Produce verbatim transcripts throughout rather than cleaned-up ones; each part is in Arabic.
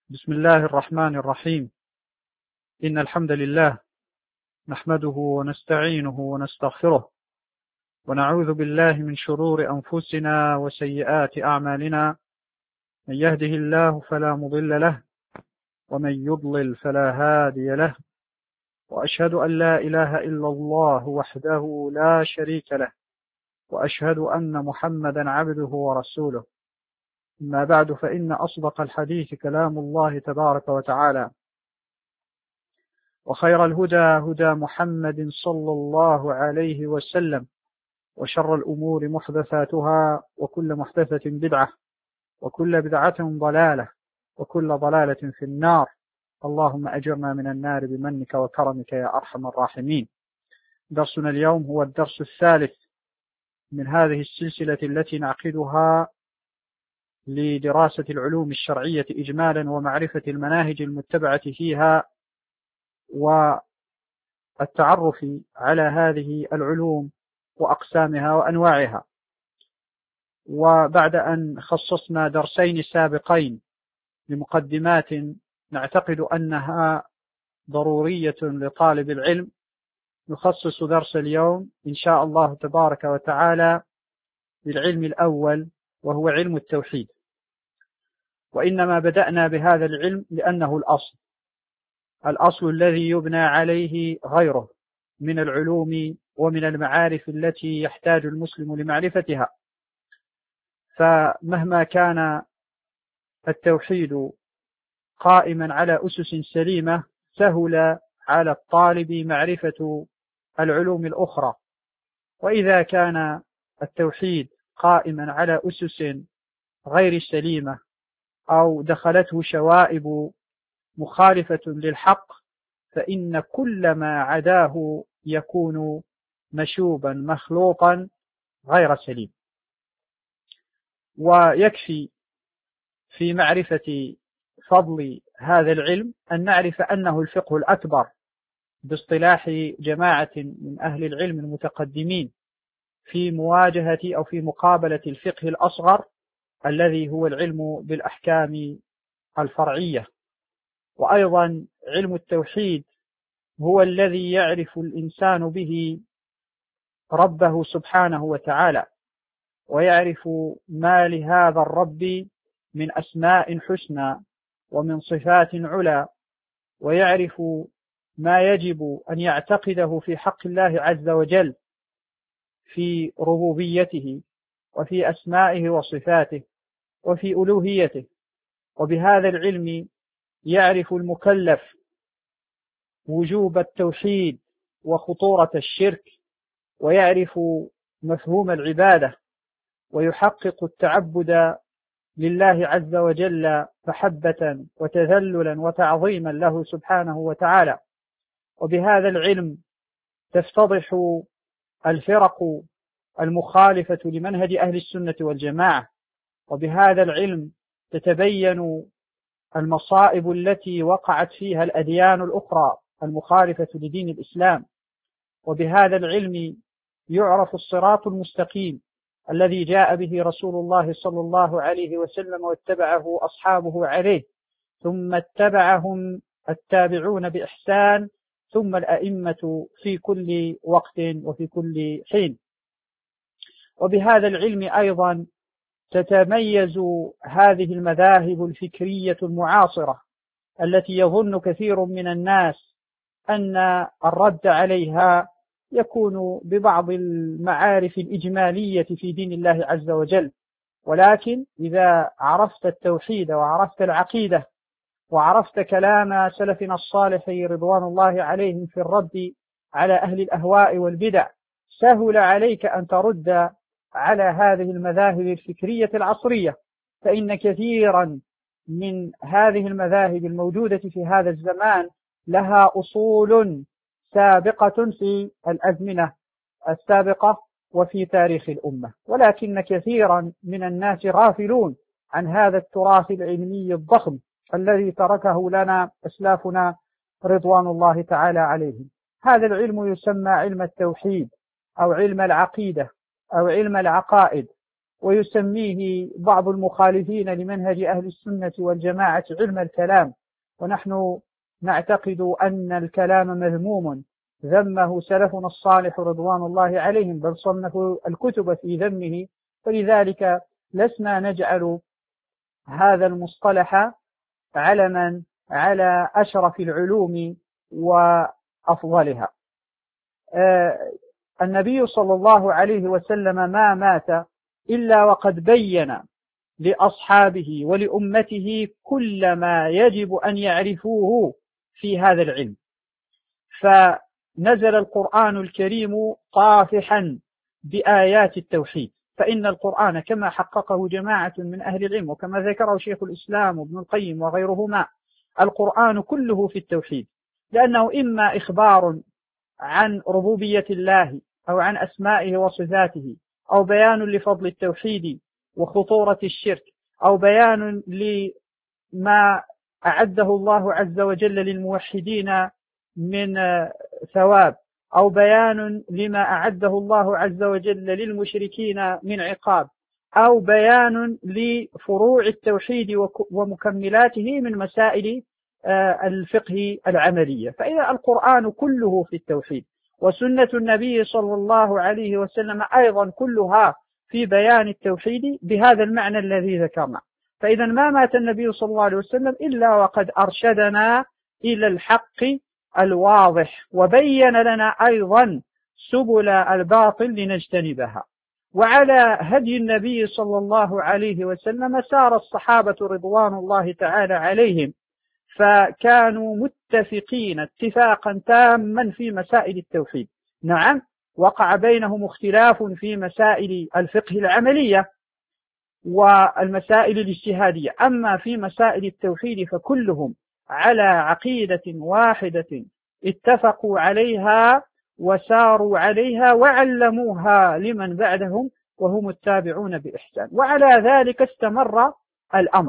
بسم الله الرحمن الرحيم. إن الحمد لله نحمده ونستعينه ونستغفره ونعوذ بالله من شرور أنفسنا وسيئات أعمالنا، من يهده الله فلا مضل له ومن يضلل فلا هادي له، وأشهد أن لا إله إلا الله وحده لا شريك له، وأشهد أن محمدا عبده ورسوله. أما بعد، فإن أصدق الحديث كلام الله تبارك وتعالى، وخير الهدى هدى محمد صلى الله عليه وسلم، وشر الأمور محدثاتها، وكل محدثة بدعة، وكل بدعة ضلالة، وكل ضلالة في النار. اللهم أجرنا من النار بمنك وكرمك يا أرحم الراحمين. درسنا اليوم هو الدرس الثالث من هذه السلسلة التي نعقدها لدراسة العلوم الشرعية إجمالا ومعرفة المناهج المتبعة فيها والتعرف على هذه العلوم وأقسامها وأنواعها. وبعد أن خصصنا درسين سابقين لمقدمات نعتقد أنها ضرورية لطالب العلم، نخصص درس اليوم إن شاء الله تبارك وتعالى للعلم الأول، وهو علم التوحيد. وإنما بدأنا بهذا العلم لأنه الأصل الأصل الذي يبنى عليه غيره من العلوم ومن المعارف التي يحتاج المسلم لمعرفتها. فمهما كان التوحيد قائما على أسس سليمة، سهل على الطالب معرفة العلوم الأخرى. وإذا كان التوحيد قائما على أسس غير سليمة أو دخلته شوائب مخالفة للحق، فإن كل ما عداه يكون مشوبا مخلوطا غير سليم. ويكفي في معرفة فضل هذا العلم أن نعرف أنه الفقه الأكبر باصطلاح جماعة من أهل العلم المتقدمين في مواجهة أو في مقابلة الفقه الأصغر الذي هو العلم بالأحكام الفرعية. وأيضا علم التوحيد هو الذي يعرف الإنسان به ربه سبحانه وتعالى، ويعرف ما لهذا الرب من أسماء حسنى ومن صفات علا، ويعرف ما يجب أن يعتقده في حق الله عز وجل في ربوبيته وفي أسمائه وصفاته وفي ألوهيته. وبهذا العلم يعرف المكلف وجوب التوحيد وخطورة الشرك، ويعرف مفهوم العبادة، ويحقق التعبد لله عز وجل محبة وتذللا وتعظيما له سبحانه وتعالى. وبهذا العلم تفتضح الفرق المخالفة لمنهج أهل السنة والجماعة، وبهذا العلم تتبين المصائب التي وقعت فيها الأديان الأخرى المخالفة لدين الإسلام. وبهذا العلم يعرف الصراط المستقيم الذي جاء به رسول الله صلى الله عليه وسلم واتبعه أصحابه عليه، ثم اتبعهم التابعون بإحسان، ثم الأئمة في كل وقت وفي كل حين. وبهذا العلم أيضا تتميز هذه المذاهب الفكرية المعاصرة التي يظن كثير من الناس أن الرد عليها يكون ببعض المعارف الإجمالية في دين الله عز وجل. ولكن إذا عرفت التوحيد وعرفت العقيدة وعرفت كلام سلفنا الصالح رضوان الله عليهم في الرد على أهل الأهواء والبدع، سهل عليك أن ترد على هذه المذاهب الفكرية العصرية. فإن كثيرا من هذه المذاهب الموجودة في هذا الزمان لها أصول سابقة في الأزمنة السابقة وفي تاريخ الأمة، ولكن كثيرا من الناس غافلون عن هذا التراث العلمي الضخم الذي تركه لنا أسلافنا رضوان الله تعالى عليهم. هذا العلم يسمى علم التوحيد أو علم العقيدة أو علم العقائد. ويسميه بعض المخالفين لمنهج أهل السنة والجماعة علم الكلام، ونحن نعتقد أن الكلام مذموم ذمه سلفنا الصالح رضوان الله عليهم، بل صنفوا الكتب في ذمه، ولذلك لسنا نجعل هذا المصطلح علما على أشرف العلوم وأفضلها. آه النبي صلى الله عليه وسلم ما مات إلا وقد بين لأصحابه ولأمته كل ما يجب أن يعرفوه في هذا العلم، فنزل القرآن الكريم طافحا بآيات التوحيد، فإن القرآن كما حققه جماعة من أهل العلم وكما ذكره شيخ الإسلام وابن القيم وغيرهما، القرآن كله في التوحيد، لأنه إما إخبار عن ربوبية الله أو عن أسمائه وصفاته، أو بيان لفضل التوحيد وخطورة الشرك، أو بيان لما أعده الله عز وجل للموحدين من ثواب، أو بيان لما أعده الله عز وجل للمشركين من عقاب، أو بيان لفروع التوحيد ومكملاته من مسائل الفقه العملية. فإذا القرآن كله في التوحيد، وسنة النبي صلى الله عليه وسلم أيضا كلها في بيان التوحيد بهذا المعنى الذي ذكرنا. فإذا ما مات النبي صلى الله عليه وسلم إلا وقد أرشدنا إلى الحق الواضح، وبين لنا أيضا سبل الباطل لنجتنبها. وعلى هدي النبي صلى الله عليه وسلم سار الصحابة رضوان الله تعالى عليهم، فكانوا متفقين اتفاقا تاما في مسائل التوحيد. نعم، وقع بينهم اختلاف في مسائل الفقه العملية والمسائل الاجتهادية، أما في مسائل التوحيد فكلهم على عقيدة واحدة اتفقوا عليها وساروا عليها وعلموها لمن بعدهم وهم التابعون بإحسان، وعلى ذلك استمر الأمر.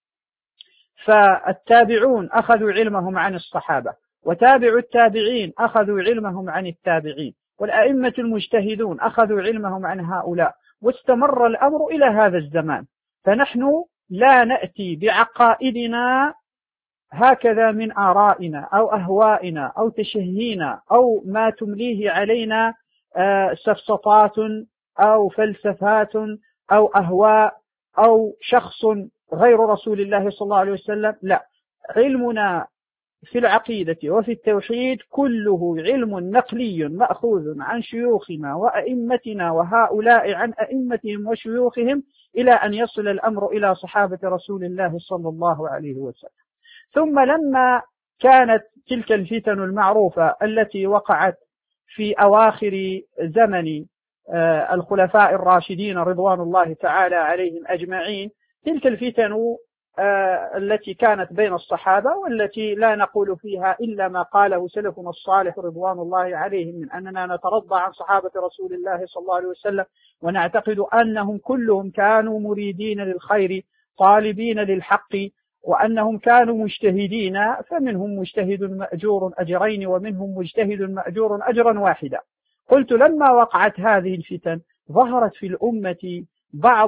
فالتابعون أخذوا علمهم عن الصحابة، وتابعوا التابعين أخذوا علمهم عن التابعين، والأئمة المجتهدون أخذوا علمهم عن هؤلاء، واستمر الأمر إلى هذا الزمان. فنحن لا نأتي بعقائدنا هكذا من آرائنا أو أهوائنا أو تشهينا أو ما تمليه علينا سفسطات أو فلسفات أو أهواء أو شخص غير رسول الله صلى الله عليه وسلم. لا، علمنا في العقيدة وفي التوحيد كله علم نقلي مأخوذ عن شيوخنا وأئمتنا وهؤلاء عن أئمتهم وشيوخهم، إلى أن يصل الأمر إلى صحابة رسول الله صلى الله عليه وسلم. ثم لما كانت تلك الفتن المعروفة التي وقعت في أواخر زمن الخلفاء الراشدين رضوان الله تعالى عليهم أجمعين، تلك الفتن التي كانت بين الصحابة، والتي لا نقول فيها إلا ما قاله سلفنا الصالح رضوان الله عليهم من أننا نترضى عن صحابة رسول الله صلى الله عليه وسلم، ونعتقد أنهم كلهم كانوا مريدين للخير طالبين للحق، وأنهم كانوا مجتهدين، فمنهم مجتهد مأجور أجرين ومنهم مجتهد مأجور أجرا واحدا. قلت لما وقعت هذه الفتن ظهرت في الأمة بعض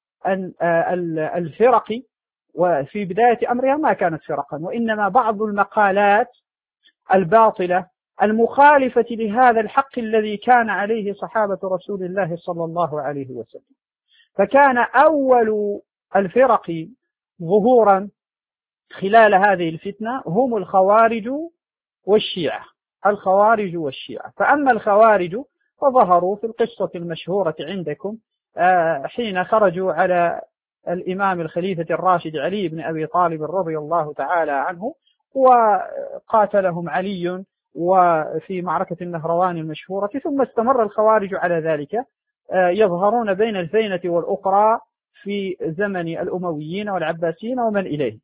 الفرق، وفي بداية أمرها ما كانت فرقا، وإنما بعض المقالات الباطلة المخالفة لهذا الحق الذي كان عليه صحابة رسول الله صلى الله عليه وسلم. فكان أول الفرق ظهورا خلال هذه الفتنة هم الخوارج والشيعة. الخوارج والشيعة فأما الخوارج فظهروا في القصة المشهورة عندكم حين خرجوا على الإمام الخليفة الراشد علي بن أبي طالب رضي الله تعالى عنه، وقاتلهم علي وفي معركة النهروان المشهورة. ثم استمر الخوارج على ذلك يظهرون بين الفينة والأخرى في زمن الأمويين والعباسيين ومن إليه.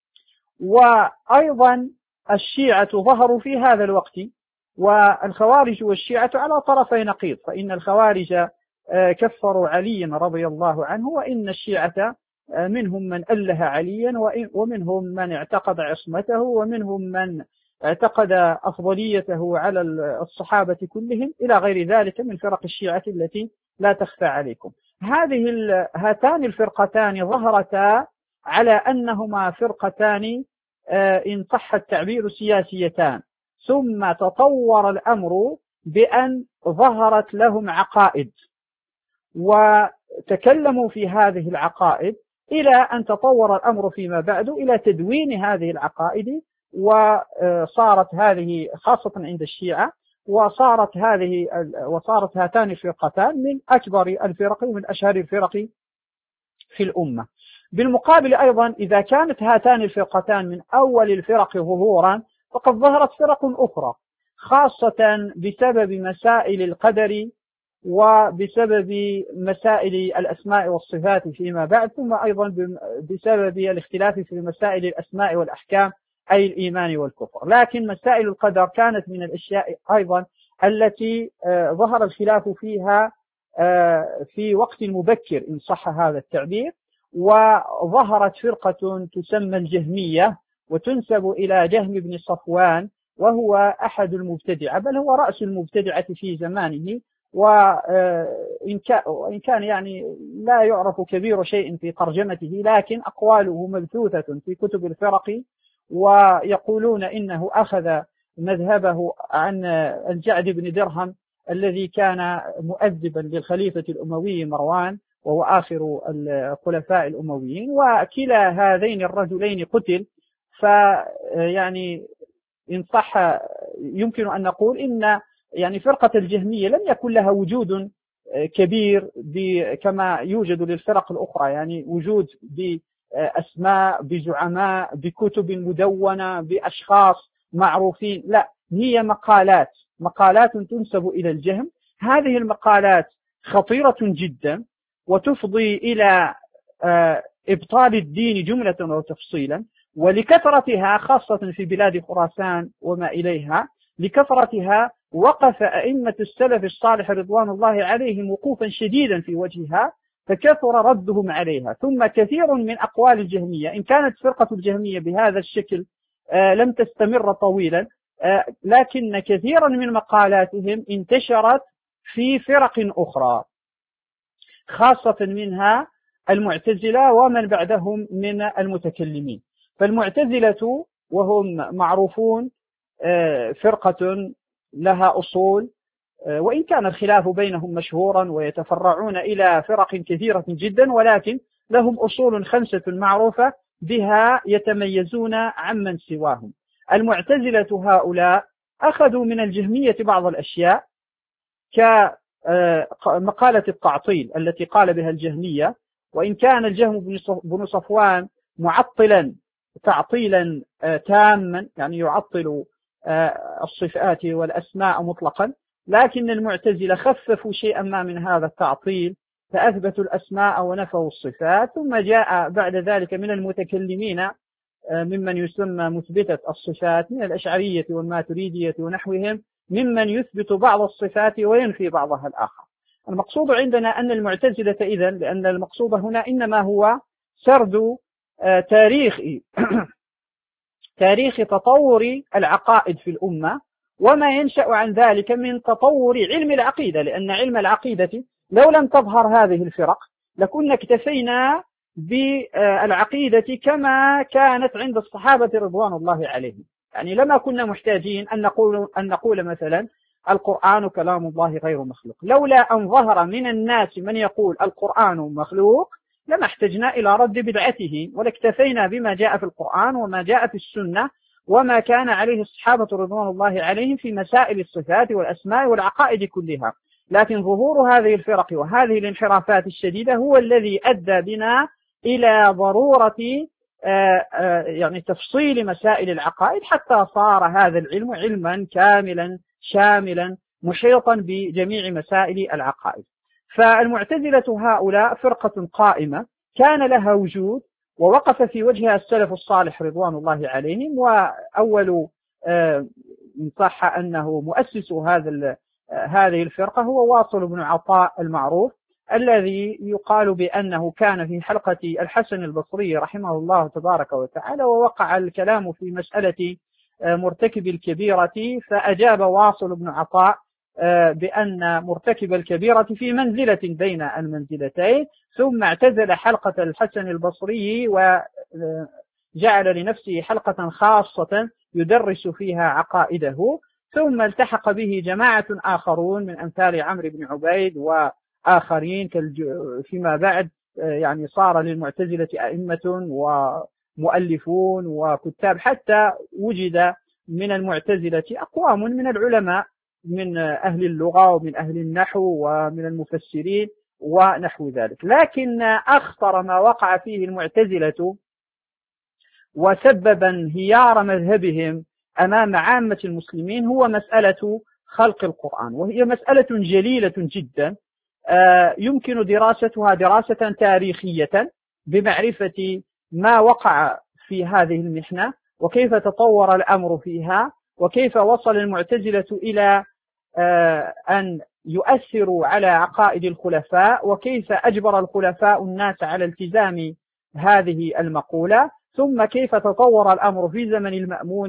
وأيضا الشيعة ظهروا في هذا الوقت، والخوارج والشيعة على طرفي نقيض، فإن الخوارج كفروا عليا رضي الله عنه، وإن الشيعة منهم من أله عليا، ومنهم من اعتقد عصمته، ومنهم من اعتقد أفضليته على الصحابة كلهم، إلى غير ذلك من فرق الشيعة التي لا تخفى عليكم. هذه هاتان الفرقتان ظهرتا على أنهما فرقتان إن صح التعبير سياسيتان، ثم تطور الأمر بأن ظهرت لهم عقائد وتكلموا في هذه العقائد، إلى أن تطور الأمر فيما بعد إلى تدوين هذه العقائد، وصارت هذه خاصة عند الشيعة، وصارت هذه وصارت هاتان الفرقتان من أكبر الفرق ومن أشهر الفرق في الأمة. بالمقابل أيضا إذا كانت هاتان الفرقتان من أول الفرق ظهورا، فقد ظهرت فرق أخرى خاصة بسبب مسائل القدر وبسبب مسائل الأسماء والصفات فيما بعد، ثم أيضا بسبب الاختلاف في مسائل الأسماء والأحكام أي الإيمان والكفر. لكن مسائل القدر كانت من الأشياء أيضا التي ظهر الخلاف فيها في وقت مبكر إن صح هذا التعبير، وظهرت فرقة تسمى الجهمية وتنسب إلى جهم بن صفوان، وهو أحد المبتدعة، بل هو رأس المبتدعة في زمانه، وإن كان يعني لا يعرف كبير شيء في ترجمته، لكن أقواله مبثوثة في كتب الفرق، ويقولون إنه أخذ مذهبه عن الجعد بن درهم الذي كان مؤدبا للخليفة الأموي مروان، وهو آخر الخلفاء الأمويين، وكلا هذين الرجلين قتل. فيعني إن صح يمكن أن نقول إن يعني فرقة الجهمية لم يكن لها وجود كبير كما يوجد للفرق الأخرى، يعني وجود بأسماء بزعماء بكتب مدونة بأشخاص معروفين، لا، هي مقالات مقالات تنسب إلى الجهم. هذه المقالات خطيرة جدا وتفضي إلى إبطال الدين جملة وتفصيلا، ولكثرتها خاصة في بلاد خراسان وما إليها، لكثرتها وقف أئمة السلف الصالح رضوان الله عليهم وقوفا شديدا في وجهها، فكثر ردهم عليها. ثم كثير من أقوال الجهمية، إن كانت فرقة الجهمية بهذا الشكل لم تستمر طويلا، لكن كثيرا من مقالاتهم انتشرت في فرق أخرى، خاصة منها المعتزلة ومن بعدهم من المتكلمين. فالمعتزلة وهم معروفون فرقة لها أصول، وإن كان الخلاف بينهم مشهورا ويتفرعون إلى فرق كثيرة جدا، ولكن لهم أصول خمسة معروفة بها يتميزون عمن سواهم. المعتزلة هؤلاء أخذوا من الجهمية بعض الأشياء كمقالة التعطيل التي قال بها الجهمية، وإن كان الجهم بن صفوان معطلا تعطيلا تاما، يعني يعطل الصفات والأسماء مطلقا، لكن المعتزلة خففوا شيئا ما من هذا التعطيل فأثبتوا الأسماء ونفوا الصفات. ثم جاء بعد ذلك من المتكلمين ممن يسمى مثبتة الصفات من الأشعرية والماتريدية ونحوهم، ممن يثبت بعض الصفات وينفي بعضها الآخر. المقصود عندنا أن المعتزلة إذن، لأن المقصود هنا إنما هو سرد تاريخي تاريخ تطور العقائد في الأمة وما ينشأ عن ذلك من تطور علم العقيدة، لأن علم العقيدة لو لم تظهر هذه الفرق لكنا اكتفينا بالعقيدة كما كانت عند الصحابة رضوان الله عليهم، يعني لما كنا محتاجين أن نقول, أن نقول مثلا القرآن كلام الله غير مخلوق. لولا أن ظهر من الناس من يقول القرآن مخلوق لما احتجنا إلى رد بدعته، ولاكتفينا بما جاء في القرآن وما جاء في السنة وما كان عليه الصحابة رضوان الله عليهم في مسائل الصفات والأسماء والعقائد كلها. لكن ظهور هذه الفرق وهذه الانحرافات الشديدة هو الذي أدى بنا إلى ضرورة يعني تفصيل مسائل العقائد، حتى صار هذا العلم علما كاملا شاملا محيطا بجميع مسائل العقائد. فالمعتزلة هؤلاء فرقة قائمة كان لها وجود ووقف في وجهها السلف الصالح رضوان الله عليهم، وأول إن صح أنه مؤسس هذا هذه الفرقة هو واصل بن عطاء المعروف، الذي يقال بأنه كان في حلقة الحسن البصري رحمه الله تبارك وتعالى، ووقع الكلام في مسألة مرتكب الكبيرة، فأجاب واصل بن عطاء بأن مرتكب الكبيرة في منزلة بين المنزلتين، ثم اعتزل حلقة الحسن البصري وجعل لنفسه حلقة خاصة يدرس فيها عقائده، ثم التحق به جماعة آخرون من أمثال عمرو بن عبيد وآخرين فيما بعد، يعني صار للمعتزلة أئمة ومؤلفون وكتاب، حتى وجد من المعتزلة أقوام من العلماء من أهل اللغة ومن أهل النحو ومن المفسرين ونحو ذلك. لكن أخطر ما وقع فيه المعتزلة وسبب انهيار مذهبهم أمام عامة المسلمين هو مسألة خلق القرآن، وهي مسألة جليلة جدا يمكن دراستها دراسة تاريخية بمعرفة ما وقع في هذه المحنة وكيف تطور الأمر فيها، وكيف وصل المعتزلة إلى أن يؤثروا على عقائد الخلفاء، وكيف أجبر الخلفاء الناس على التزام هذه المقولة، ثم كيف تطور الأمر في زمن المأمون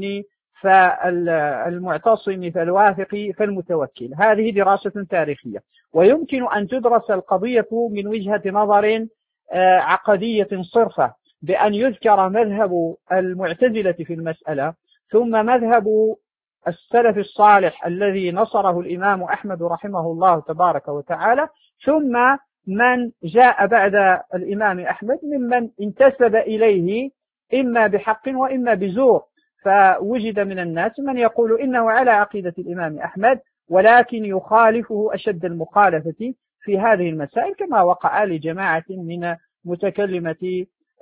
فالمعتصم فالواثق فالمتوكل. هذه دراسة تاريخية، ويمكن أن تدرس القضية من وجهة نظر عقدية صرفة، بأن يذكر مذهب المعتزلة في المسألة، ثم مذهب السلف الصالح الذي نصره الإمام أحمد رحمه الله تبارك وتعالى، ثم من جاء بعد الإمام أحمد ممن انتسب إليه إما بحق وإما بزور. فوجد من الناس من يقول إنه على عقيدة الإمام أحمد ولكن يخالفه أشد المخالفة في هذه المسائل، كما وقع لجماعة من متكلمة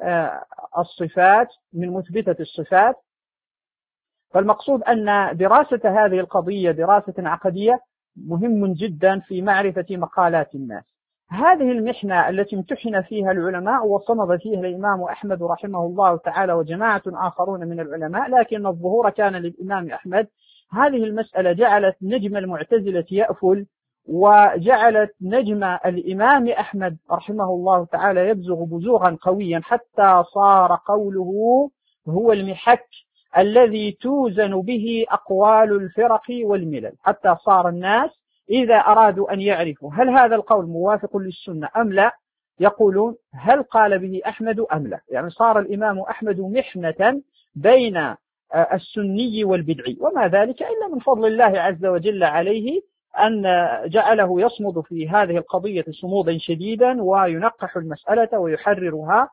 الصفات من مثبتة الصفات. فالمقصود أن دراسة هذه القضية دراسة عقدية مهم جدا في معرفة مقالات الناس. هذه المحنة التي امتحن فيها العلماء وصمد فيها الإمام أحمد رحمه الله تعالى وجماعة آخرون من العلماء، لكن الظهور كان للإمام أحمد. هذه المسألة جعلت نجم المعتزلة يأفل، وجعلت نجم الإمام أحمد رحمه الله تعالى يبزغ بزوغا قويا، حتى صار قوله هو المحك الذي توزن به أقوال الفرق والملل، حتى صار الناس إذا أرادوا أن يعرفوا هل هذا القول موافق للسنة أم لا يقولون هل قال به أحمد أم لا. يعني صار الإمام أحمد محنة بين السني والبدعي، وما ذلك إلا من فضل الله عز وجل عليه أن جعله يصمد في هذه القضية صمودا شديدا وينقح المسألة ويحررها.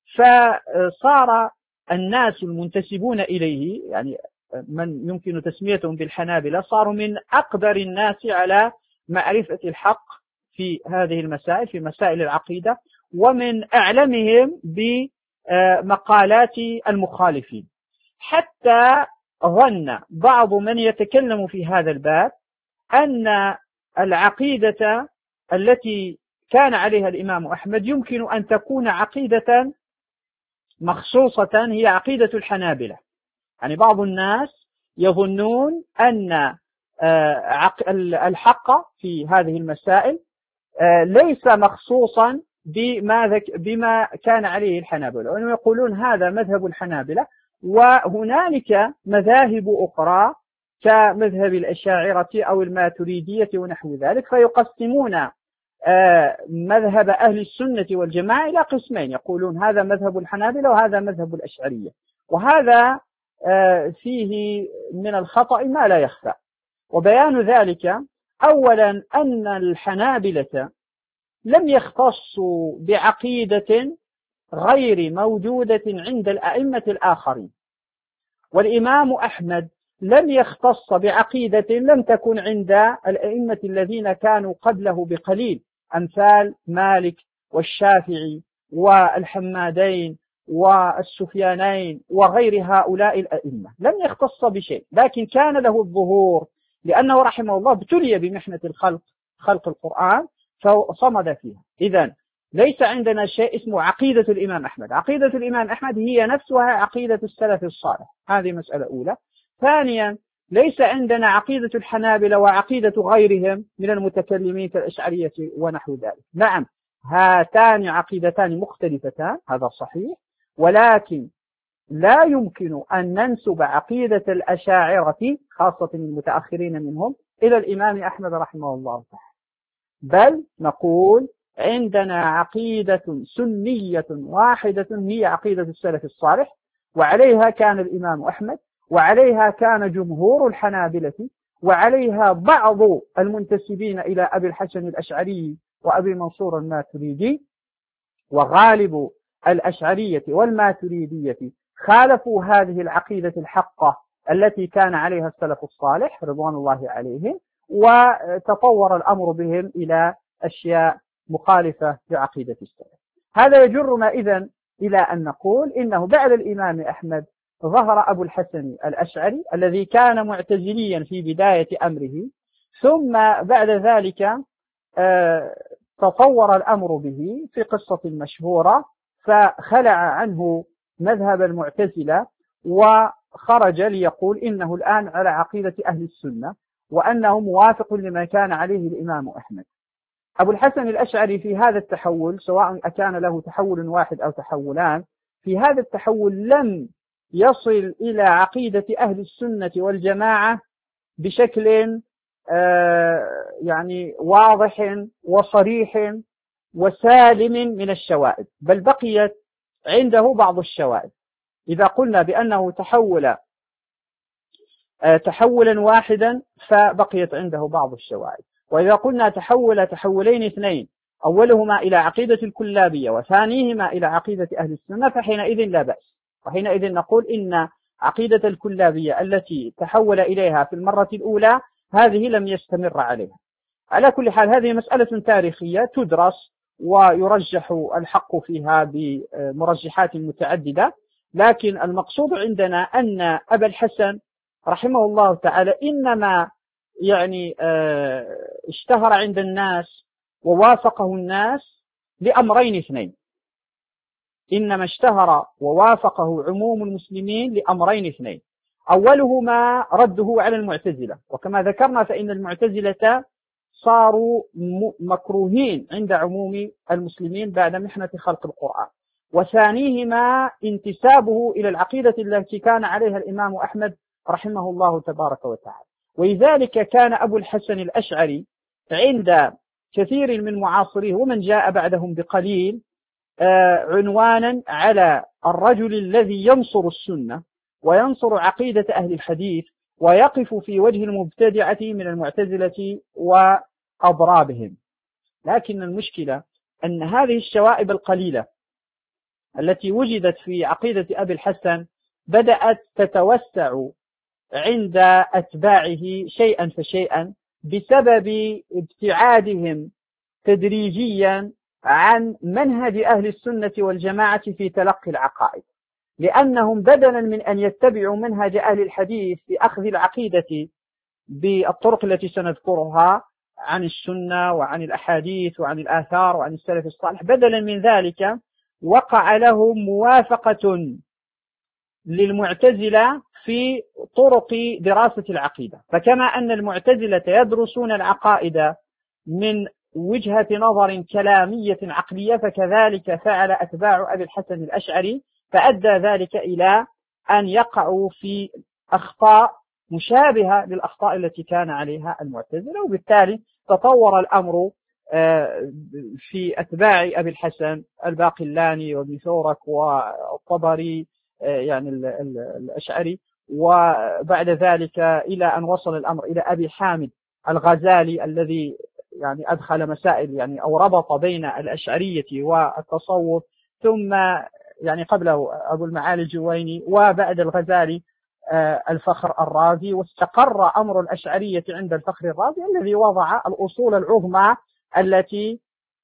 فصار الناس المنتسبون إليه، يعني من يمكن تسميتهم بالحنابلة، صاروا من أقدر الناس على معرفة الحق في هذه المسائل، في مسائل العقيدة، ومن أعلمهم بمقالات المخالفين، حتى ظن بعض من يتكلم في هذا الباب أن العقيدة التي كان عليها الإمام أحمد يمكن أن تكون عقيدة مخصوصة هي عقيدة الحنابلة. يعني بعض الناس يظنون أن الحق في هذه المسائل ليس مخصوصا بما, بما كان عليه الحنابلة، وأنهم يقولون هذا مذهب الحنابلة، وهنالك مذاهب أخرى كمذهب الأشاعرة أو الماتريدية ونحو ذلك، فيقسمون مذهب أهل السنة والجماعة إلى قسمين، يقولون هذا مذهب الحنابلة وهذا مذهب الأشعرية، وهذا فيه من الخطأ ما لا يخفى. وبيان ذلك أولا أن الحنابلة لم يختصوا بعقيدة غير موجودة عند الأئمة الآخرين، والإمام أحمد لم يختص بعقيدة لم تكن عند الأئمة الذين كانوا قبله بقليل، أمثال مالك والشافعي والحمادين والسفيانين وغير هؤلاء الأئمة، لم يختص بشيء، لكن كان له الظهور لأنه رحمه الله ابتلي بمحنة الخلق خلق القرآن فصمد فيها. إذن ليس عندنا شيء اسمه عقيدة الإمام أحمد، عقيدة الإمام أحمد هي نفسها عقيدة السلف الصالح، هذه مسألة أولى. ثانيا ليس عندنا عقيدة الحنابلة وعقيدة غيرهم من المتكلمين كالأشعرية ونحو ذلك. نعم هاتان عقيدتان مختلفتان، هذا صحيح، ولكن لا يمكن أن ننسب عقيدة الأشاعرة خاصة المتأخرين منهم إلى الإمام أحمد رحمه الله تعالى، بل نقول عندنا عقيدة سنية واحدة هي عقيدة السلف الصالح، وعليها كان الإمام أحمد، وعليها كان جمهور الحنابلة، وعليها بعض المنتسبين إلى أبي الحسن الأشعري وأبي منصور الماتريدي، وغالب الأشعرية والماتريدية خالفوا هذه العقيدة الحقة التي كان عليها السلف الصالح رضوان الله عليهم، وتطور الأمر بهم إلى أشياء مخالفة لعقيدة السلف. هذا يجرنا إذن إلى أن نقول إنه بعد الإمام أحمد ظهر أبو الحسن الأشعري الذي كان معتزليا في بداية أمره، ثم بعد ذلك تطور الأمر به في قصة مشهورة، فخلع عنه مذهب المعتزلة وخرج ليقول إنه الآن على عقيدة أهل السنة، وأنه موافق لما كان عليه الإمام أحمد. أبو الحسن الأشعري في هذا التحول، سواء أكان له تحول واحد أو تحولان، في هذا التحول لم يصل إلى عقيدة أهل السنة والجماعة بشكل آه يعني واضح وصريح وسالم من الشوائب، بل بقيت عنده بعض الشوائب. إذا قلنا بأنه تحول آه تحولا واحدا فبقيت عنده بعض الشوائب، وإذا قلنا تحول تحولين اثنين، أولهما إلى عقيدة الكلابية وثانيهما إلى عقيدة أهل السنة، فحينئذ لا بأس، وحينئذ نقول إن عقيدة الكلابية التي تحول إليها في المرة الأولى هذه لم يستمر عليها. على كل حال هذه مسألة تاريخية تدرس ويرجح الحق فيها بمرجحات متعددة، لكن المقصود عندنا أن أبا الحسن رحمه الله تعالى إنما يعني اشتهر عند الناس ووافقه الناس لأمرين اثنين، إنما اشتهر ووافقه عموم المسلمين لأمرين اثنين، أولهما رده على المعتزلة، وكما ذكرنا فإن المعتزلة صاروا مكروهين عند عموم المسلمين بعد محنة خلق القرآن، وثانيهما انتسابه إلى العقيدة التي كان عليها الإمام أحمد رحمه الله تبارك وتعالى. ولذلك كان أبو الحسن الأشعري عند كثير من معاصريه ومن جاء بعدهم بقليل عنوانا على الرجل الذي ينصر السنة وينصر عقيدة أهل الحديث ويقف في وجه المبتدعة من المعتزلة وأضرابهم. لكن المشكلة أن هذه الشوائب القليلة التي وجدت في عقيدة أبي الحسن بدأت تتوسع عند أتباعه شيئا فشيئا بسبب ابتعادهم تدريجيا عن منهج أهل السنة والجماعة في تلقي العقائد، لأنهم بدلا من أن يتبعوا منهج أهل الحديث في أخذ العقيدة بالطرق التي سنذكرها عن السنة وعن الأحاديث وعن الآثار وعن السلف الصالح، بدلا من ذلك وقع لهم موافقة للمعتزلة في طرق دراسة العقيدة. فكما أن المعتزلة يدرسون العقائد من وجهة نظر كلامية عقلية، فكذلك فعل أتباع أبي الحسن الأشعري، فأدى ذلك إلى أن يقعوا في أخطاء مشابهة للأخطاء التي كان عليها المعتزلة، وبالتالي تطور الأمر في أتباع أبي الحسن الباقلاني وابن ثورك والطبري يعني الأشعري، وبعد ذلك إلى أن وصل الأمر إلى أبي حامد الغزالي الذي يعني أدخل مسائل يعني أو ربط بين الأشعرية والتصوف، ثم يعني قبله أبو المعالي الجويني، وبعد الغزالي الفخر الرازي، واستقر أمر الأشعرية عند الفخر الرازي الذي وضع الأصول العظمى التي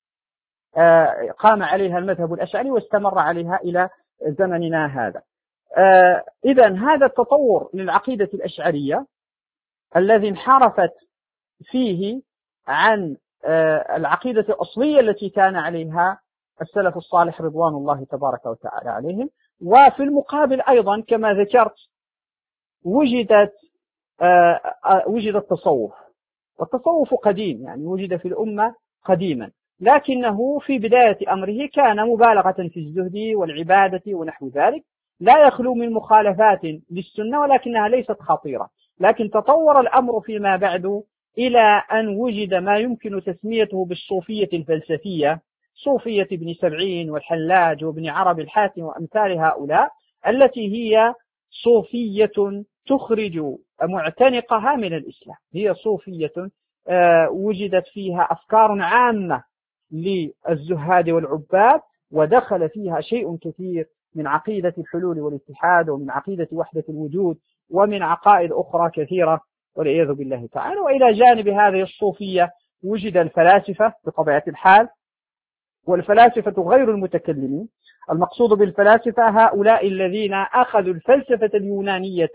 قام عليها المذهب الأشعري واستمر عليها إلى زمننا هذا. إذن هذا التطور للعقيدة الأشعرية الذي انحرفت فيه عن العقيدة الأصلية التي كان عليها السلف الصالح رضوان الله تبارك وتعالى عليهم. وفي المقابل أيضا كما ذكرت وجدت وجد التصوف، والتصوف قديم يعني وجد في الأمة قديما، لكنه في بداية أمره كان مبالغة في الزهد والعبادة ونحو ذلك، لا يخلو من مخالفات للسنة ولكنها ليست خطيرة. لكن تطور الأمر فيما بعد إلى أن وجد ما يمكن تسميته بالصوفية الفلسفية، صوفية ابن سبعين والحلاج وابن عربي الحاتم وأمثال هؤلاء، التي هي صوفية تخرج معتنقها من الإسلام. هي صوفية وجدت فيها أفكار عامة للزهاد والعباد، ودخل فيها شيء كثير من عقيدة الحلول والاتحاد، ومن عقيدة وحدة الوجود، ومن عقائد أخرى كثيرة والعياذ بالله تعالى. وإلى جانب هذه الصوفية وجد الفلاسفة بطبيعة الحال، والفلاسفة غير المتكلمين. المقصود بالفلاسفة هؤلاء الذين أخذوا الفلسفة اليونانية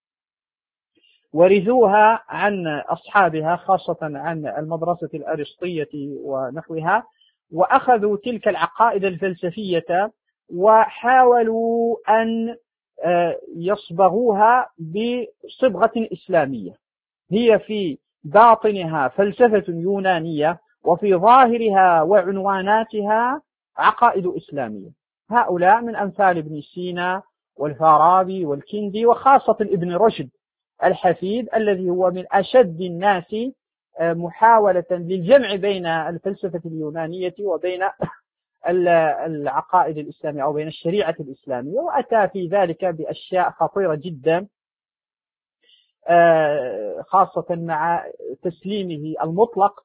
ورثوها عن أصحابها، خاصة عن المدرسة الأرسطية ونحوها، وأخذوا تلك العقائد الفلسفية وحاولوا أن يصبغوها بصبغة إسلامية. هي في باطنها فلسفة يونانية، وفي ظاهرها وعنواناتها عقائد إسلامية. هؤلاء من أمثال ابن سينا والفارابي والكندي، وخاصة ابن رشد الحفيد الذي هو من أشد الناس محاولة للجمع بين الفلسفة اليونانية وبين العقائد الإسلامية أو بين الشريعة الإسلامية، وأتى في ذلك بأشياء خطيرة جدا، خاصة مع تسليمه المطلق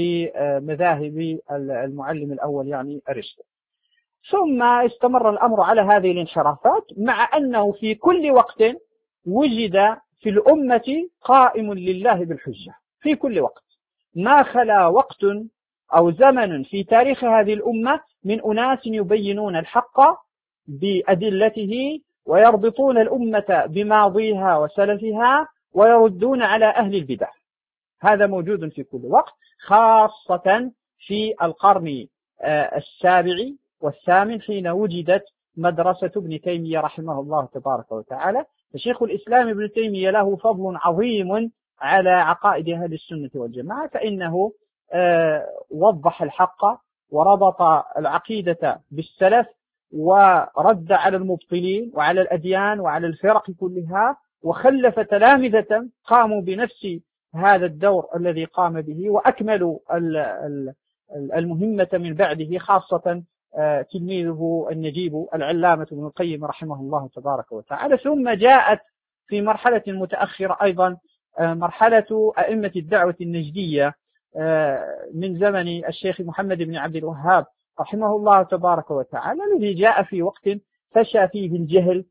لمذاهب المعلم الأول يعني أرسطو. ثم استمر الأمر على هذه الانحرافات، مع أنه في كل وقت وجد في الأمة قائم لله بالحجة. في كل وقت ما خلا وقت أو زمن في تاريخ هذه الأمة من أناس يبينون الحق بأدلته، ويربطون الأمة بماضيها وسلفها، ويردون على أهل البدع. هذا موجود في كل وقت، خاصة في القرن السابع والثامن حين وجدت مدرسة ابن تيمية رحمه الله تبارك وتعالى. فشيخ الإسلام ابن تيمية له فضل عظيم على عقائد أهل السنة والجماعة، فإنه وضح الحق وربط العقيدة بالسلف، ورد على المبطلين وعلى الأديان وعلى الفرق كلها، وخلف تلامذة قاموا بنفس هذا الدور الذي قام به، وأكملوا المهمة من بعده، خاصة تلميذه النجيب العلامة ابن القيم رحمه الله تبارك وتعالى. ثم جاءت في مرحلة متأخرة أيضا مرحلة أئمة الدعوة النجدية من زمن الشيخ محمد بن عبد الوهاب رحمه الله تبارك وتعالى، الذي جاء في وقت فشى فيه الجهل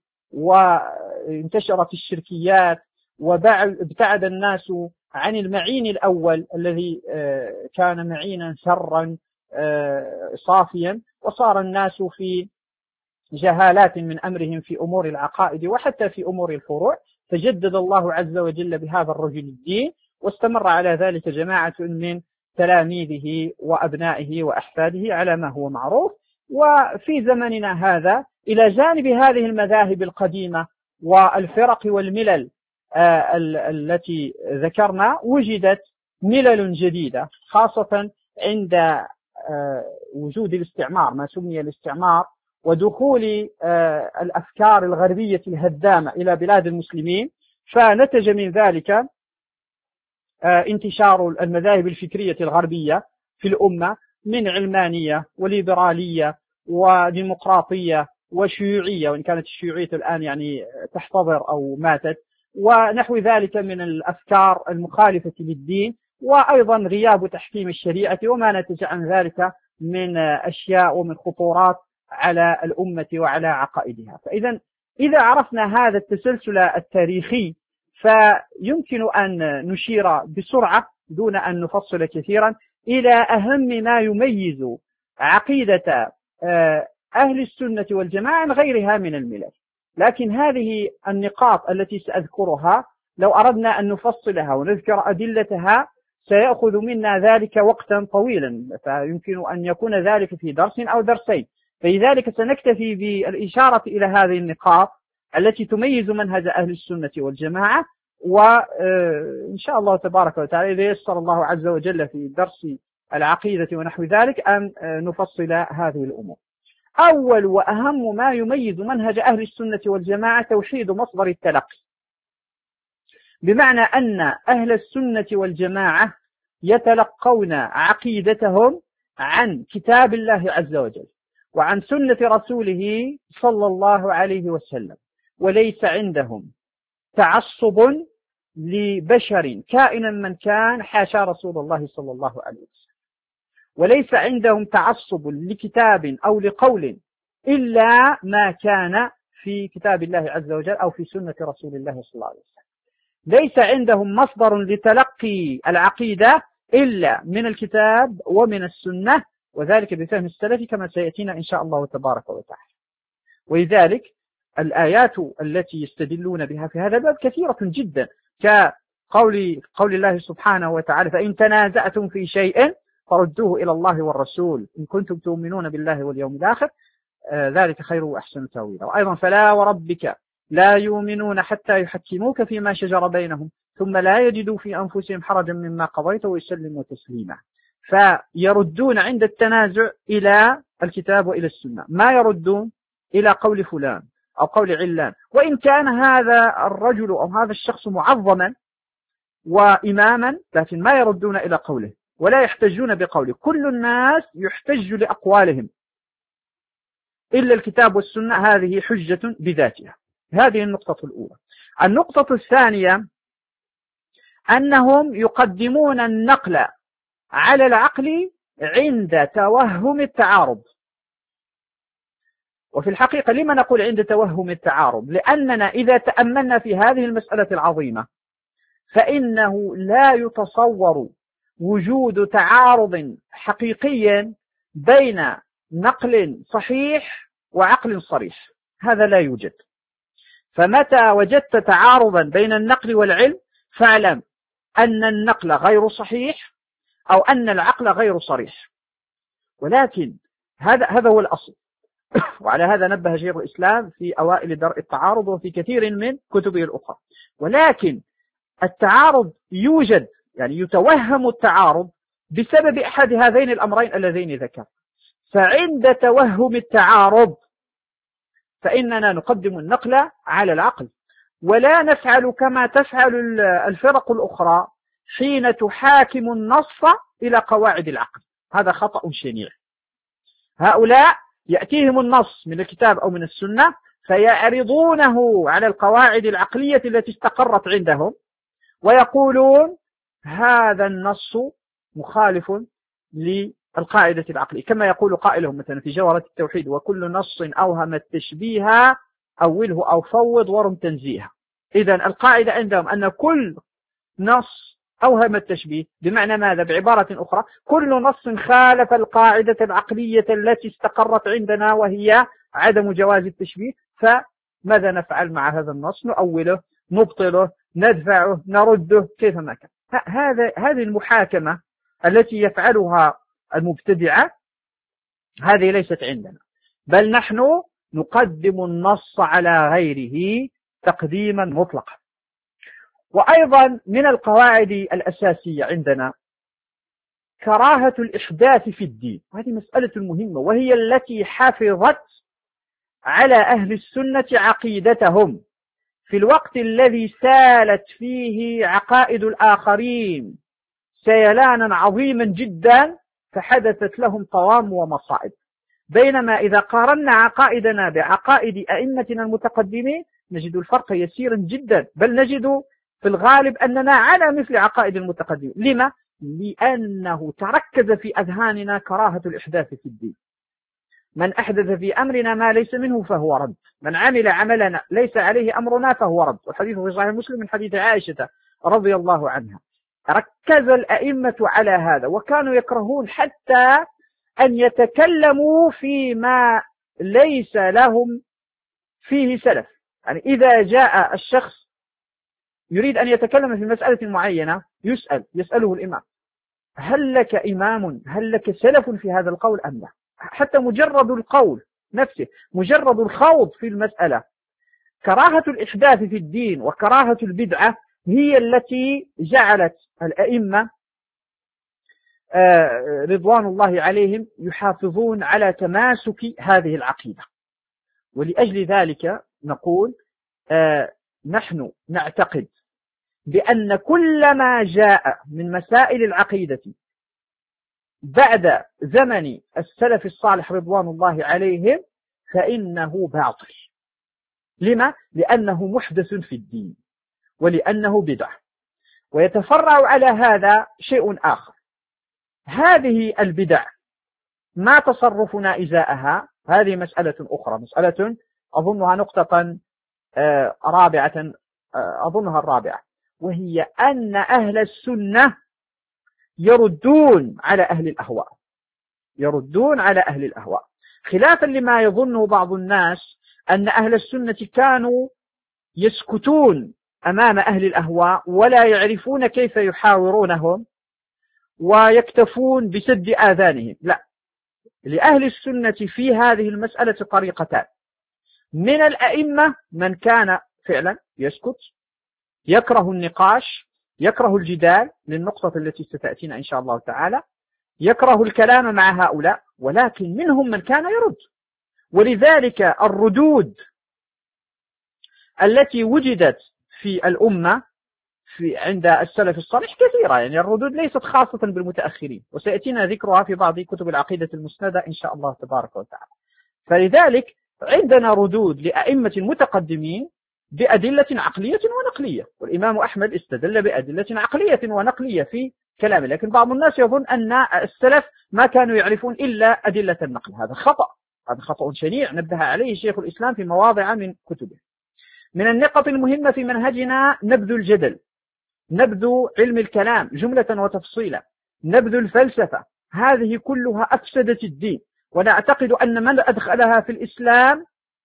وانتشرت الشركيات، وابتعد الناس عن المعين الأول الذي كان معينا سرا صافيا، وصار الناس في جهالات من أمرهم في أمور العقائد وحتى في أمور الفروع. فجدد الله عز وجل بهذا الرجل الدين، واستمر على ذلك جماعة من تلاميذه وأبنائه وأحفاده على ما هو معروف. وفي زمننا هذا إلى جانب هذه المذاهب القديمة والفرق والملل التي ذكرنا، وجدت ملل جديدة، خاصة عند وجود الاستعمار، ما سمي الاستعمار، ودخول الأفكار الغربية الهدامة إلى بلاد المسلمين. فنتج من ذلك انتشار المذاهب الفكرية الغربية في الأمة، من علمانية وليبرالية وديمقراطية وشيوعية، وإن كانت الشيوعية الآن يعني تحتضر أو ماتت، ونحو ذلك من الأفكار المخالفة للدين، وأيضا غياب تحكيم الشريعة وما نتج عن ذلك من أشياء ومن خطورات على الأمة وعلى عقائدها. فإذا إذا عرفنا هذا التسلسل التاريخي، فيمكن أن نشير بسرعة دون أن نفصل كثيرا إلى أهم ما يميز عقيدة أهل السنة والجماعة عن غيرها من الملل. لكن هذه النقاط التي سأذكرها لو أردنا أن نفصلها ونذكر أدلتها سيأخذ منا ذلك وقتا طويلا، فيمكن أن يكون ذلك في درس أو درسين. فلذلك سنكتفي بالإشارة إلى هذه النقاط التي تميز منهج أهل السنة والجماعة، وإن شاء الله تبارك وتعالى إذا يسر الله عز وجل في درس العقيدة ونحو ذلك أن نفصل هذه الأمور. أول وأهم ما يميز منهج أهل السنة والجماعة توحيد مصدر التلقي. بمعنى أن أهل السنة والجماعة يتلقون عقيدتهم عن كتاب الله عز وجل وعن سنة رسوله صلى الله عليه وسلم، وليس عندهم تعصب لبشر كائنا من كان حاشا رسول الله صلى الله عليه وسلم، وليس عندهم تعصب لكتاب أو لقول إلا ما كان في كتاب الله عز وجل أو في سنة رسول الله صلى الله عليه وسلم. ليس عندهم مصدر لتلقي العقيدة إلا من الكتاب ومن السنة، وذلك بفهم السلف كما سيأتينا إن شاء الله تبارك وتعالى. ولذلك الآيات التي يستدلون بها في هذا الباب كثيرة جدا، كقول قول الله سبحانه وتعالى: فإن تنازعتم في شيء فردوه إلى الله والرسول إن كنتم تؤمنون بالله واليوم الآخر آه ذلك خير وأحسن تأويلا. وأيضا: فلا وربك لا يؤمنون حتى يحكموك فيما شجر بينهم ثم لا يجدوا في أنفسهم حرجا مما قضيت ويسلموا تسليما. فيردون عند التنازع إلى الكتاب وإلى السنة، ما يردون إلى قول فلان أو قول علان، وإن كان هذا الرجل أو هذا الشخص معظما وإماما، لكن ما يردون إلى قوله ولا يحتجون بقوله. كل الناس يحتج لأقوالهم إلا الكتاب والسنة، هذه حجة بذاتها. هذه النقطة الأولى. النقطة الثانية أنهم يقدمون النقل على العقل عند توهم التعارض. وفي الحقيقة لما نقول عند توهم التعارض؟ لأننا إذا تأملنا في هذه المسألة العظيمة فإنه لا يتصور وجود تعارض حقيقي بين نقل صحيح وعقل صريح، هذا لا يوجد. فمتى وجدت تعارضا بين النقل والعلم فاعلم أن النقل غير صحيح أو أن العقل غير صريح. ولكن هذا هذا هو الأصل، وعلى هذا نبه شيخ الإسلام في أوائل درء التعارض وفي كثير من كتبه الأخرى. ولكن التعارض يوجد، يعني يتوهم التعارض بسبب أحد هذين الأمرين اللذين ذكر. فعند توهم التعارض فإننا نقدم النقل على العقل، ولا نفعل كما تفعل الفرق الأخرى حين تحاكم النص إلى قواعد العقل. هذا خطأ شنيع. هؤلاء يأتيهم النص من الكتاب أو من السنة فيعرضونه على القواعد العقلية التي استقرت عندهم ويقولون هذا النص مخالف للقاعدة العقلية، كما يقول قائلهم مثلا في جوهرة التوحيد: وكل نص أوهم التشبيه أوله أو فوض ورم تنزيها. إذن القاعدة عندهم أن كل نص أوهم التشبيه، بمعنى ماذا؟ بعبارة أخرى كل نص خالف القاعدة العقلية التي استقرت عندنا وهي عدم جواز التشبيه، فماذا نفعل مع هذا النص؟ نؤوله، نبطله، ندفعه، نرده كيفما كان. هذا هذه المحاكمة التي يفعلها المبتدعة هذه ليست عندنا، بل نحن نقدم النص على غيره تقديما مطلقا. وأيضا من القواعد الأساسية عندنا كراهة الإحداث في الدين، وهذه مسألة مهمة، وهي التي حفظت على أهل السنة عقيدتهم في الوقت الذي سالت فيه عقائد الآخرين سيلانا عظيما جدا، فحدثت لهم طوام ومصائب. بينما إذا قارنا عقائدنا بعقائد أئمتنا المتقدمين نجد الفرق يسيرا جدا، بل نجد في الغالب أننا على مثل عقائد المتقدمين. لما؟ لأنه تركز في أذهاننا كراهة الإحداث في الدين. من أحدث في أمرنا ما ليس منه فهو رد، من عمل عملنا ليس عليه أمرنا فهو رد. والحديث في صحيح مسلم من حديث عائشة رضي الله عنها. ركز الأئمة على هذا، وكانوا يكرهون حتى أن يتكلموا فيما ليس لهم فيه سلف. يعني إذا جاء الشخص يريد أن يتكلم في مسألة معينة يسأل يسأله الإمام: هل لك إمام؟ هل لك سلف في هذا القول أم لا؟ حتى مجرد القول نفسه، مجرد الخوض في المسألة. كراهة الإحداث في الدين وكراهة البدعة هي التي جعلت الأئمة رضوان الله عليهم يحافظون على تماسك هذه العقيدة. ولأجل ذلك نقول نحن نعتقد بأن كل ما جاء من مسائل العقيدة بعد زمن السلف الصالح رضوان الله عليهم فإنه باطل. لما؟ لأنه محدث في الدين ولأنه بدعة. ويتفرع على هذا شيء آخر، هذه البدع ما تصرفنا إزاءها؟ هذه مسألة أخرى، مسألة أظنها نقطة رابعة، أظنها الرابعة، وهي أن أهل السنة يردون على أهل الأهواء، يردون على أهل الأهواء، خلافا لما يظنه بعض الناس أن أهل السنة كانوا يسكتون أمام أهل الأهواء ولا يعرفون كيف يحاورونهم ويكتفون بسد آذانهم. لا، لأهل السنة في هذه المسألة طريقتان. من الأئمة من كان فعلا يسكت، يكره النقاش، يكره الجدال للنقطة التي ستأتينا إن شاء الله تعالى، يكره الكلام مع هؤلاء، ولكن منهم من كان يرد. ولذلك الردود التي وجدت في الأمة في عند السلف الصالح كثيرة، يعني الردود ليست خاصة بالمتأخرين، وسيأتينا ذكرها في بعض كتب العقيدة المسندة إن شاء الله تبارك وتعالى. فلذلك عندنا ردود لأئمة المتقدمين بأدلة عقلية ونقلية، والإمام أحمد استدل بأدلة عقلية ونقلية في كلامه، لكن بعض الناس يظن أن السلف ما كانوا يعرفون إلا أدلة النقل. هذا خطأ، هذا خطأ شنيع نبه عليه شيخ الإسلام في مواضع من كتبه. من النقط المهمة في منهجنا نبذ الجدل، نبذ علم الكلام جملة وتفصيلا، نبذ الفلسفة، هذه كلها أفسدت الدين، ونعتقد أن من أدخلها في الإسلام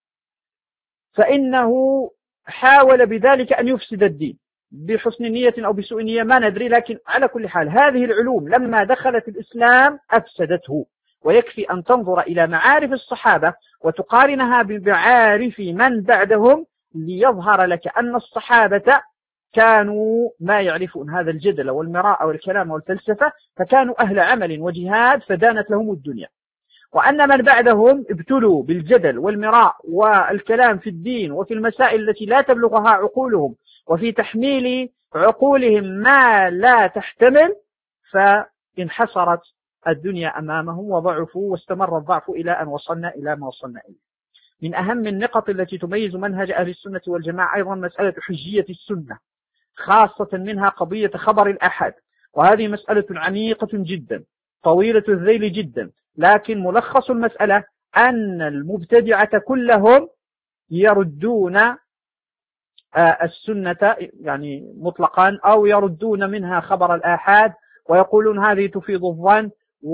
فإنه حاول بذلك أن يفسد الدين بحسن نية أو بسوء نية ما ندري، لكن على كل حال هذه العلوم لما دخلت الإسلام أفسدته. ويكفي أن تنظر إلى معارف الصحابة وتقارنها بمعارف من بعدهم ليظهر لك أن الصحابة كانوا ما يعرفون هذا الجدل والمراء والكلام والفلسفة، فكانوا أهل عمل وجهاد فدانت لهم الدنيا. وأن من بعدهم ابتلوا بالجدل والمراء والكلام في الدين وفي المسائل التي لا تبلغها عقولهم، وفي تحميل عقولهم ما لا تحتمل، فانحصرت الدنيا أمامهم وضعفوا، واستمر الضعف إلى أن وصلنا إلى ما وصلنا إليه. من أهم النقط التي تميز منهج أهل السنة والجماعة أيضا مسألة حجية السنة، خاصة منها قضية خبر الأحد، وهذه مسألة عميقة جدا طويلة الذيل جدا، لكن ملخص المسألة أن المبتدعة كلهم يردون السنة يعني مطلقا، أو يردون منها خبر الآحاد ويقولون هذه تفيد الظن،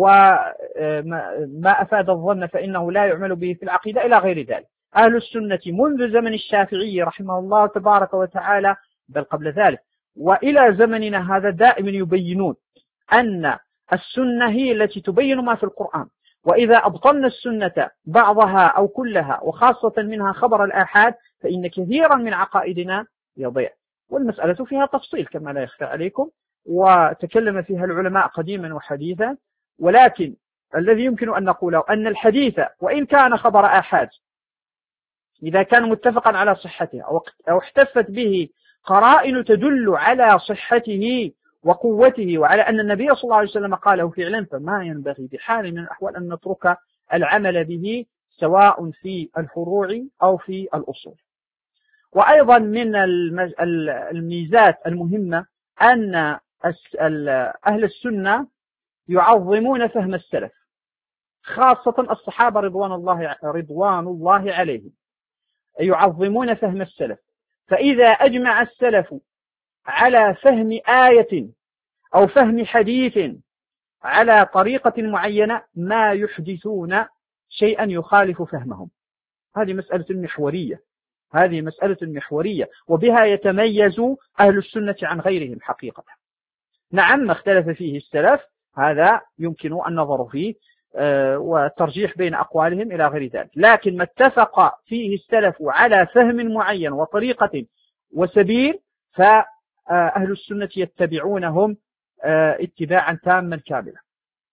وما أفاد الظن فإنه لا يعمل به في العقيدة إلى غير ذلك. أهل السنة منذ زمن الشافعي رحمه الله تبارك وتعالى، بل قبل ذلك وإلى زمننا هذا، دائما يبينون أن السنة هي التي تبين ما في القرآن، وإذا أبطلنا السنة بعضها أو كلها وخاصة منها خبر الآحاد فإن كثيرا من عقائدنا يضيع. والمسألة فيها تفصيل كما لا يخفى عليكم، وتكلم فيها العلماء قديما وحديثا، ولكن الذي يمكن أن نقوله أن الحديث وإن كان خبر آحاد إذا كان متفقا على صحته أو احتفت به قرائن تدل على صحته وقوته وعلى أن النبي صلى الله عليه وسلم قاله فعلا، فما ينبغي بحال من الأحوال أن نترك العمل به سواء في الفروع أو في الأصول. وأيضا من الميزات المهمة أن أهل السنة يعظمون فهم السلف، خاصة الصحابة رضوان الله رضوان الله عليهم، يعظمون فهم السلف. فإذا أجمع السلف على فهم آية أو فهم حديث على طريقة معينة ما يحدثون شيئا يخالف فهمهم. هذه مسألة محورية، هذه مسألة محورية، وبها يتميز أهل السنة عن غيرهم حقيقة. نعم ما اختلف فيه السلف هذا يمكن النظر فيه والترجيح بين أقوالهم إلى غير ذلك، لكن ما اتفق فيه السلف على فهم معين وطريقة وسبيل فأهل السنة يتبعونهم اتباعا تاما كاملا.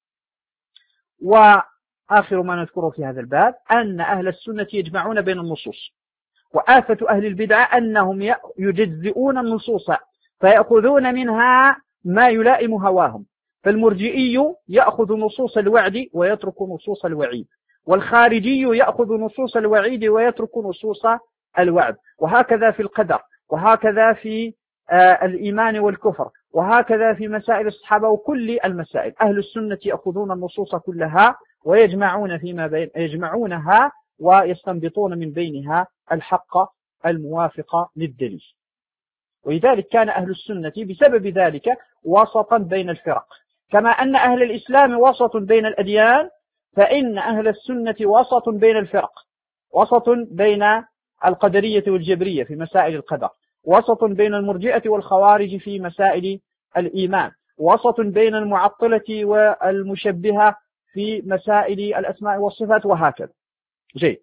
وآخر ما نذكره في هذا الباب أن أهل السنة يجمعون بين النصوص، وآفة أهل البدعة أنهم يجزئون النصوص فيأخذون منها ما يلائم هواهم. فالمرجئي يأخذ نصوص الوعد ويترك نصوص الوعيد، والخارجي يأخذ نصوص الوعيد ويترك نصوص الوعد، وهكذا في القدر، وهكذا في آه الإيمان والكفر، وهكذا في مسائل الصحابة وكل المسائل. أهل السنة يأخذون النصوص كلها ويجمعون فيما بين يجمعونها ويستنبطون من بينها الحق الموافق للدليل. ولذلك كان أهل السنة بسبب ذلك وسطا بين الفرق، كما أن أهل الإسلام وسط بين الأديان، فإن أهل السنة وسط بين الفرق، وسط بين القدرية والجبرية في مسائل القدر، وسط بين المرجئة والخوارج في مسائل الإيمان، وسط بين المعطلة والمشبهة في مسائل الأسماء والصفات، وهكذا. جيد.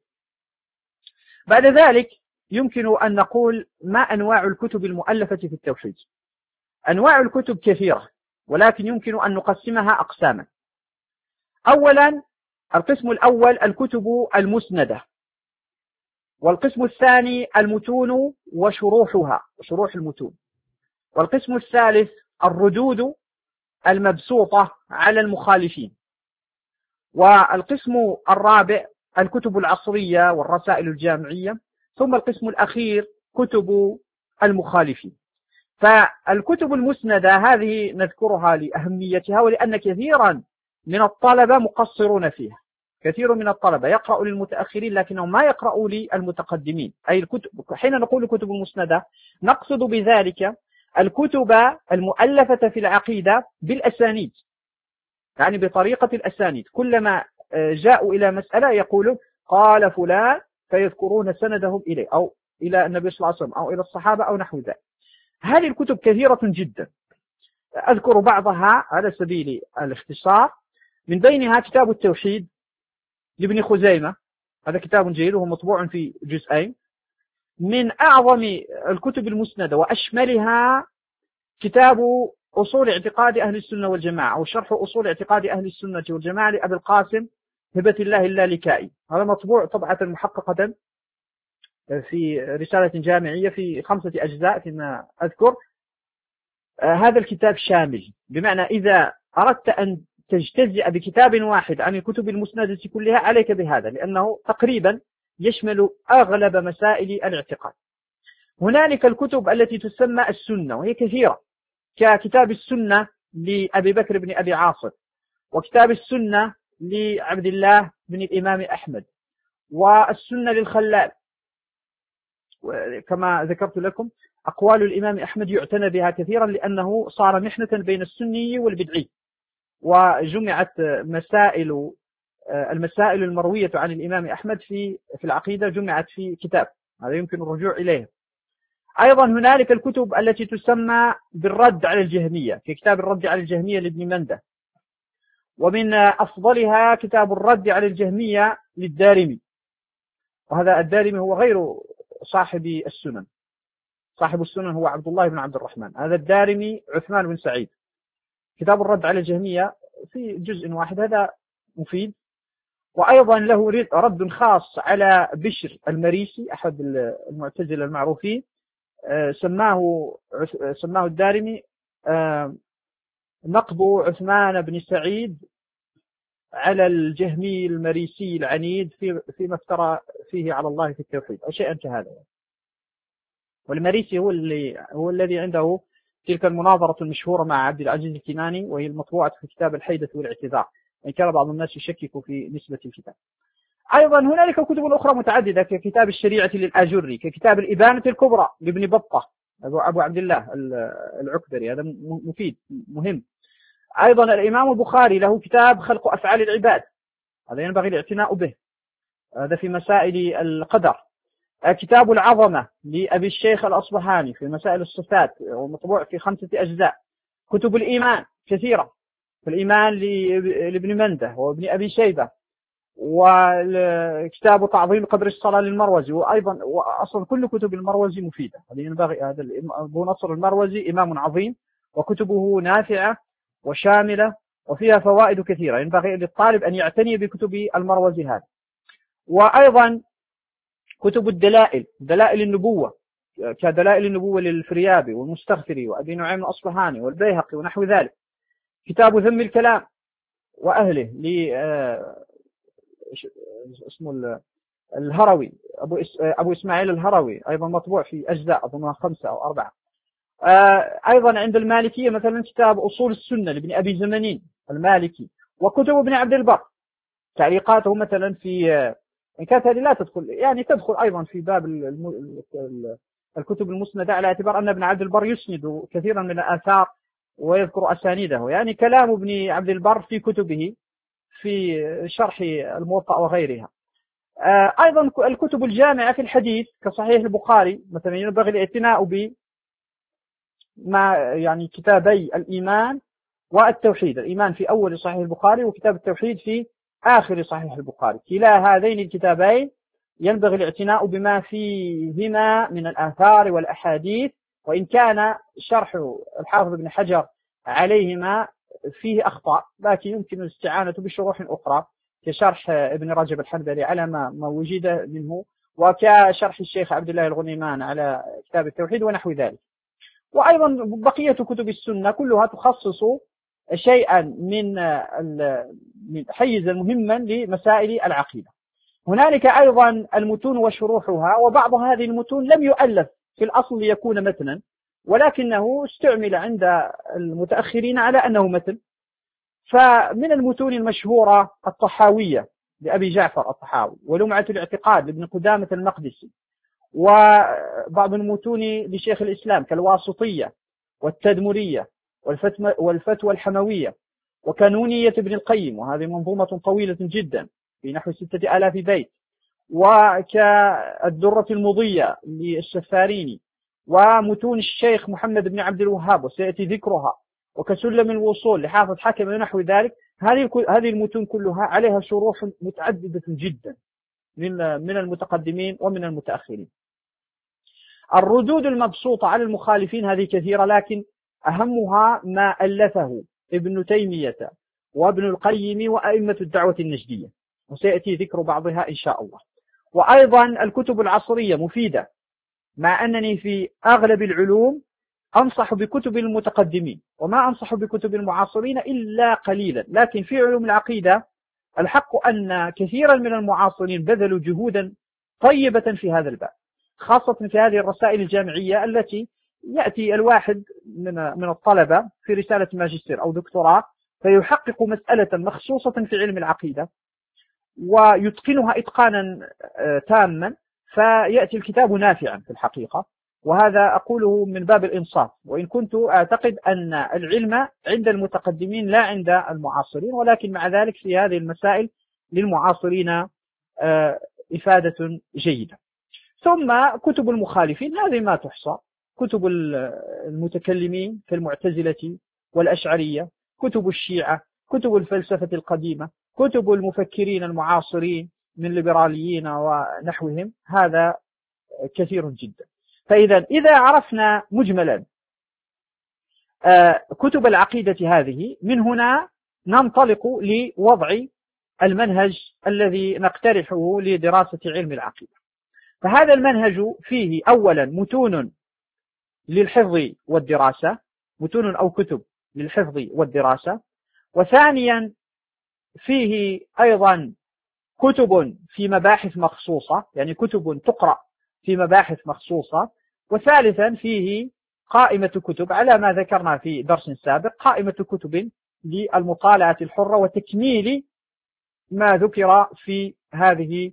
بعد ذلك يمكن أن نقول ما أنواع الكتب المؤلفة في التوحيد. أنواع الكتب كثيرة، ولكن يمكن أن نقسمها أقساما. أولا القسم الأول الكتب المسندة، والقسم الثاني المتون وشروحها وشروح المتون، والقسم الثالث الردود المبسوطة على المخالفين، والقسم الرابع الكتب العصرية والرسائل الجامعية، ثم القسم الأخير كتب المخالفين. فالكتب المسندة هذه نذكرها لأهميتها ولأن كثيرا من الطلبة مقصرون فيها. كثير من الطلبة يقرأ للمتأخرين لكنهم ما يقرأوا للمتقدمين. أي الكتب، حين نقول الكتب المسندة نقصد بذلك الكتب المؤلفة في العقيدة بالأسانيد، يعني بطريقة الأسانيد. كلما جاءوا إلى مسألة يقولون قال فلان فيذكرون سندهم إليه أو إلى النبي صلى الله عليه وسلم أو إلى الصحابة أو نحو ذلك. هذه الكتب كثيرة جدا، أذكر بعضها على سبيل الاختصار. من بينها كتاب التوحيد لابن خزيمة، هذا كتاب جيد وهو مطبوع في جزئين. من أعظم الكتب المسندة وأشملها كتاب أصول اعتقاد أهل السنة والجماعة أو شرح أصول اعتقاد أهل السنة والجماعة لأبي القاسم هبة الله اللالكائي. هذا مطبوع طبعة محققة في رسالة جامعية في خمسة أجزاء فيما أذكر. آه هذا الكتاب شامل، بمعنى إذا أردت أن تجتزئ بكتاب واحد عن الكتب المسندة كلها عليك بهذا، لأنه تقريبا يشمل أغلب مسائل الاعتقاد. هنالك الكتب التي تسمى السنة وهي كثيرة، ككتاب السنة لأبي بكر بن أبي عاصم، وكتاب السنة لعبد الله بن الإمام أحمد، والسنة للخلال. كما ذكرت لكم أقوال الإمام أحمد يعتنى بها كثيرا لأنه صار محنة بين السني والبدعي، وجمعت مسائل المسائل المروية عن الإمام أحمد في في العقيدة جمعت في كتاب، هذا يمكن الرجوع إليه. أيضا هنالك الكتب التي تسمى بالرد على الجهمية، ككتاب الرد على الجهمية لابن منده، ومن أفضلها كتاب الرد على الجهمية للدارمي، وهذا الدارمي هو غير صاحب السنن، صاحب السنن هو عبد الله بن عبد الرحمن، هذا الدارمي عثمان بن سعيد. كتاب الرد على الجهمية في جزء واحد، هذا مفيد. وأيضا له رد خاص على بشر المريسي أحد المعتزلة المعروفين، سماه سماه الدارمي نقض عثمان بن سعيد على الجهمي المريسي العنيد في فيما افترى فيه على الله في التوحيد أو شيئا كهذا. والمريسي هو اللي هو الذي عنده تلك المناظرة المشهورة مع عبد العزيز الكناني، وهي المطبوعة في كتاب الحيدة والاعتذار، وإن كان بعض الناس يشكك في نسبة الكتاب. أيضا هنالك كتب أخرى متعددة ككتاب الشريعة للآجري، ككتاب الإبانة الكبرى لابن بطة أبو عبد الله العكبري، هذا مفيد مهم. أيضا الإمام البخاري له كتاب خلق أفعال العباد، هذا ينبغي الاعتناء به، هذا في مسائل القدر. كتاب العظمة لأبي الشيخ الأصبهاني في مسائل الصفات ومطبوع في خمسة أجزاء. كتب الإيمان كثيرة، الإيمان لابن منده وابن أبي شيبة، وكتاب تعظيم قدر الصلاة للمروزي، وأيضا وأصلا كل كتب المروزي مفيدة. هذا ينبغي، هذا أبو نصر المروزي إمام عظيم وكتبه نافعة وشاملة وفيها فوائد كثيرة، ينبغي للطالب أن يعتني بكتب المروزي هذا. وأيضا كتب الدلائل، دلائل النبوة كدلائل النبوة للفريابي والمستغفري وأبي نعيم الأصبهاني والبيهقي ونحو ذلك. كتاب ذم الكلام وأهله ل اسمه الهروي أبو أبو إسماعيل الهروي، أيضا مطبوع في أجزاء أظنها خمسة أو أربعة. أيضا عند المالكية مثلا كتاب أصول السنة لابن أبي زمنين المالكي، وكتب ابن عبد البر تعليقاته مثلا في، إن كانت هذه لا تدخل يعني تدخل أيضا في باب الكتب المسندة، على اعتبار أن ابن عبد البر يسند كثيرا من الآثار ويذكر أسانيده، يعني كلام ابن عبد البر في كتبه في شرح الموطأ وغيرها. أيضا الكتب الجامعة في الحديث كصحيح البخاري مثلا ينبغي الاعتناء بما يعني كتابي الإيمان والتوحيد، الإيمان في أول صحيح البخاري وكتاب التوحيد في آخر صحيح البخاري، كلا هذين الكتابين ينبغي الاعتناء بما فيهما من الآثار والأحاديث، وإن كان شرح الحافظ ابن حجر عليهما فيه أخطاء، لكن يمكن الاستعانة بشروح أخرى كشرح ابن رجب الحنبلي على ما ما وجد منه، وكشرح الشيخ عبد الله الغنيمان على كتاب التوحيد ونحو ذلك. وأيضا بقية كتب السنة كلها تخصص شيئا من من حيزا مهما لمسائل العقيدة. هنالك أيضا المتون وشروحها، وبعض هذه المتون لم يؤلف في الأصل ليكون متنا، ولكنه استعمل عند المتأخرين على أنه متن. فمن المتون المشهورة الطحاوية لأبي جعفر الطحاوي، ولمعة الاعتقاد لابن قدامة المقدسي، وبعض المتون لشيخ الإسلام كالواسطية والتدمرية والفتوى الحموية وكانونية ابن القيم، وهذه منظومة طويلة جدا في نحو ستة آلاف بيت، وكالدرة المضية للشفاريني، ومتون الشيخ محمد بن عبد الوهاب وسيأتي ذكرها، وكسلم الوصول لحافظ حكم ونحو ذلك. هذه هذه المتون كلها عليها شروح متعددة جدا من المتقدمين ومن المتأخرين. الردود المبسوطة على المخالفين هذه كثيرة، لكن أهمها ما ألفه ابن تيمية وابن القيم وأئمة الدعوة النجدية، وسيأتي ذكر بعضها إن شاء الله. وأيضا الكتب العصرية مفيدة، مع أنني في أغلب العلوم أنصح بكتب المتقدمين وما أنصح بكتب المعاصرين إلا قليلا، لكن في علوم العقيدة الحق أن كثيرا من المعاصرين بذلوا جهودا طيبة في هذا الباب، خاصة في هذه الرسائل الجامعية التي يأتي الواحد من من الطلبة في رسالة ماجستير أو دكتوراه فيحقق مسألة مخصوصة في علم العقيدة ويتقنها إتقانا تاما، فيأتي الكتاب نافعا في الحقيقة. وهذا أقوله من باب الإنصاف، وإن كنت أعتقد أن العلم عند المتقدمين لا عند المعاصرين، ولكن مع ذلك في هذه المسائل للمعاصرين إفادة جيدة. ثم كتب المخالفين هذه ما تحصى، كتب المتكلمين كالمعتزلة والأشعرية، كتب الشيعة، كتب الفلسفة القديمة، كتب المفكرين المعاصرين من الليبراليين ونحوهم، هذا كثير جدا. فإذا إذا عرفنا مجملا كتب العقيدة هذه، من هنا ننطلق لوضع المنهج الذي نقترحه لدراسة علم العقيدة. فهذا المنهج فيه أولا متون للحفظ والدراسة، متون أو كتب للحفظ والدراسة، وثانيا فيه أيضا كتب في مباحث مخصوصة، يعني كتب تقرأ في مباحث مخصوصة، وثالثا فيه قائمة كتب على ما ذكرنا في درس سابق، قائمة كتب للمطالعة الحرة وتكميل ما ذكر في هذه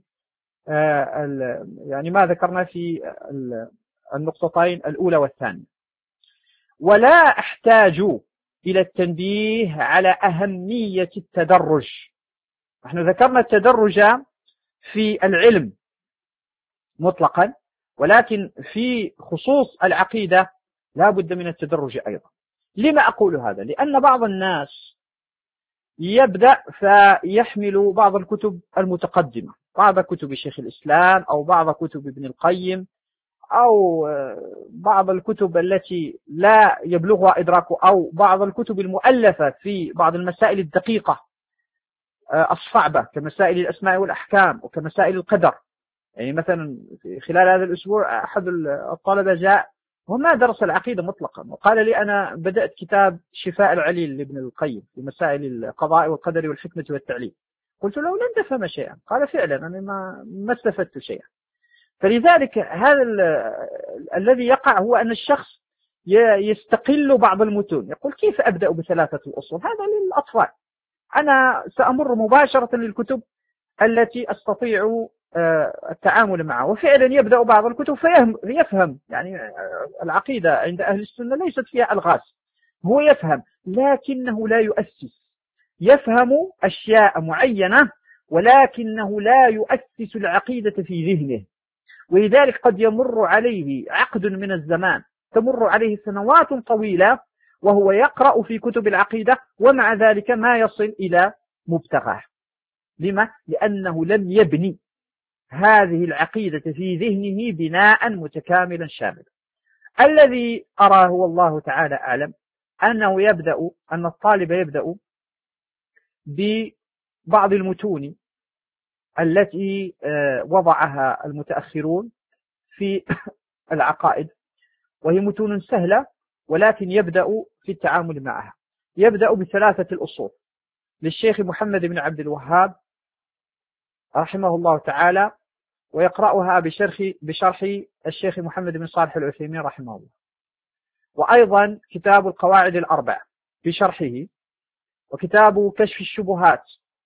يعني ما ذكرنا في النقطتين الأولى والثانية. ولا أحتاج إلى التنبيه على أهمية التدرج. نحن ذكرنا التدرج في العلم مطلقا، ولكن في خصوص العقيدة لا بد من التدرج أيضا. لما أقول هذا؟ لأن بعض الناس يبدأ فيحمل بعض الكتب المتقدمة، بعض كتب شيخ الإسلام أو بعض كتب ابن القيم أو بعض الكتب التي لا يبلغها إدراكه، أو بعض الكتب المؤلفة في بعض المسائل الدقيقة الصعبة كمسائل الأسماء والأحكام وكمسائل القدر، يعني مثلا خلال هذا الأسبوع أحد الطلبة جاء وما درس العقيدة مطلقا، وقال لي أنا بدأت كتاب شفاء العليل لابن القيم في مسائل القضاء والقدر والحكمة والتعليل. قلت له لن تفهم شيئا. قال فعلا أنا ما ما استفدت شيئا. فلذلك هذا الذي يقع هو أن الشخص يستقل بعض المتون، يقول كيف أبدأ بثلاثة الأصول؟ هذا للأطفال، أنا سأمر مباشرة للكتب التي أستطيع التعامل معها. وفعلا يبدأ بعض الكتب فيفهم، يعني العقيدة عند أهل السنة ليست فيها ألغاز، هو يفهم لكنه لا يؤسس، يفهم أشياء معينة ولكنه لا يؤسس العقيدة في ذهنه. ولذلك قد يمر عليه عقد من الزمان، تمر عليه سنوات طويلة وهو يقرأ في كتب العقيدة ومع ذلك ما يصل إلى مبتغاه. لما؟ لأنه لم يبني هذه العقيدة في ذهنه بناء متكاملا شاملا. الذي أراه والله تعالى أعلم أنه يبدأ أن الطالب يبدأ ببعض المتون التي وضعها المتأخرون في العقائد، وهي متون سهلة ولكن يبدأ في التعامل معها. يبدأ بثلاثة الأصول للشيخ محمد بن عبد الوهاب رحمه الله تعالى، ويقرأها بشرح, بشرح الشيخ محمد بن صالح العثيمين رحمه الله، وأيضا كتاب القواعد الأربع بشرحه، وكتاب كشف الشبهات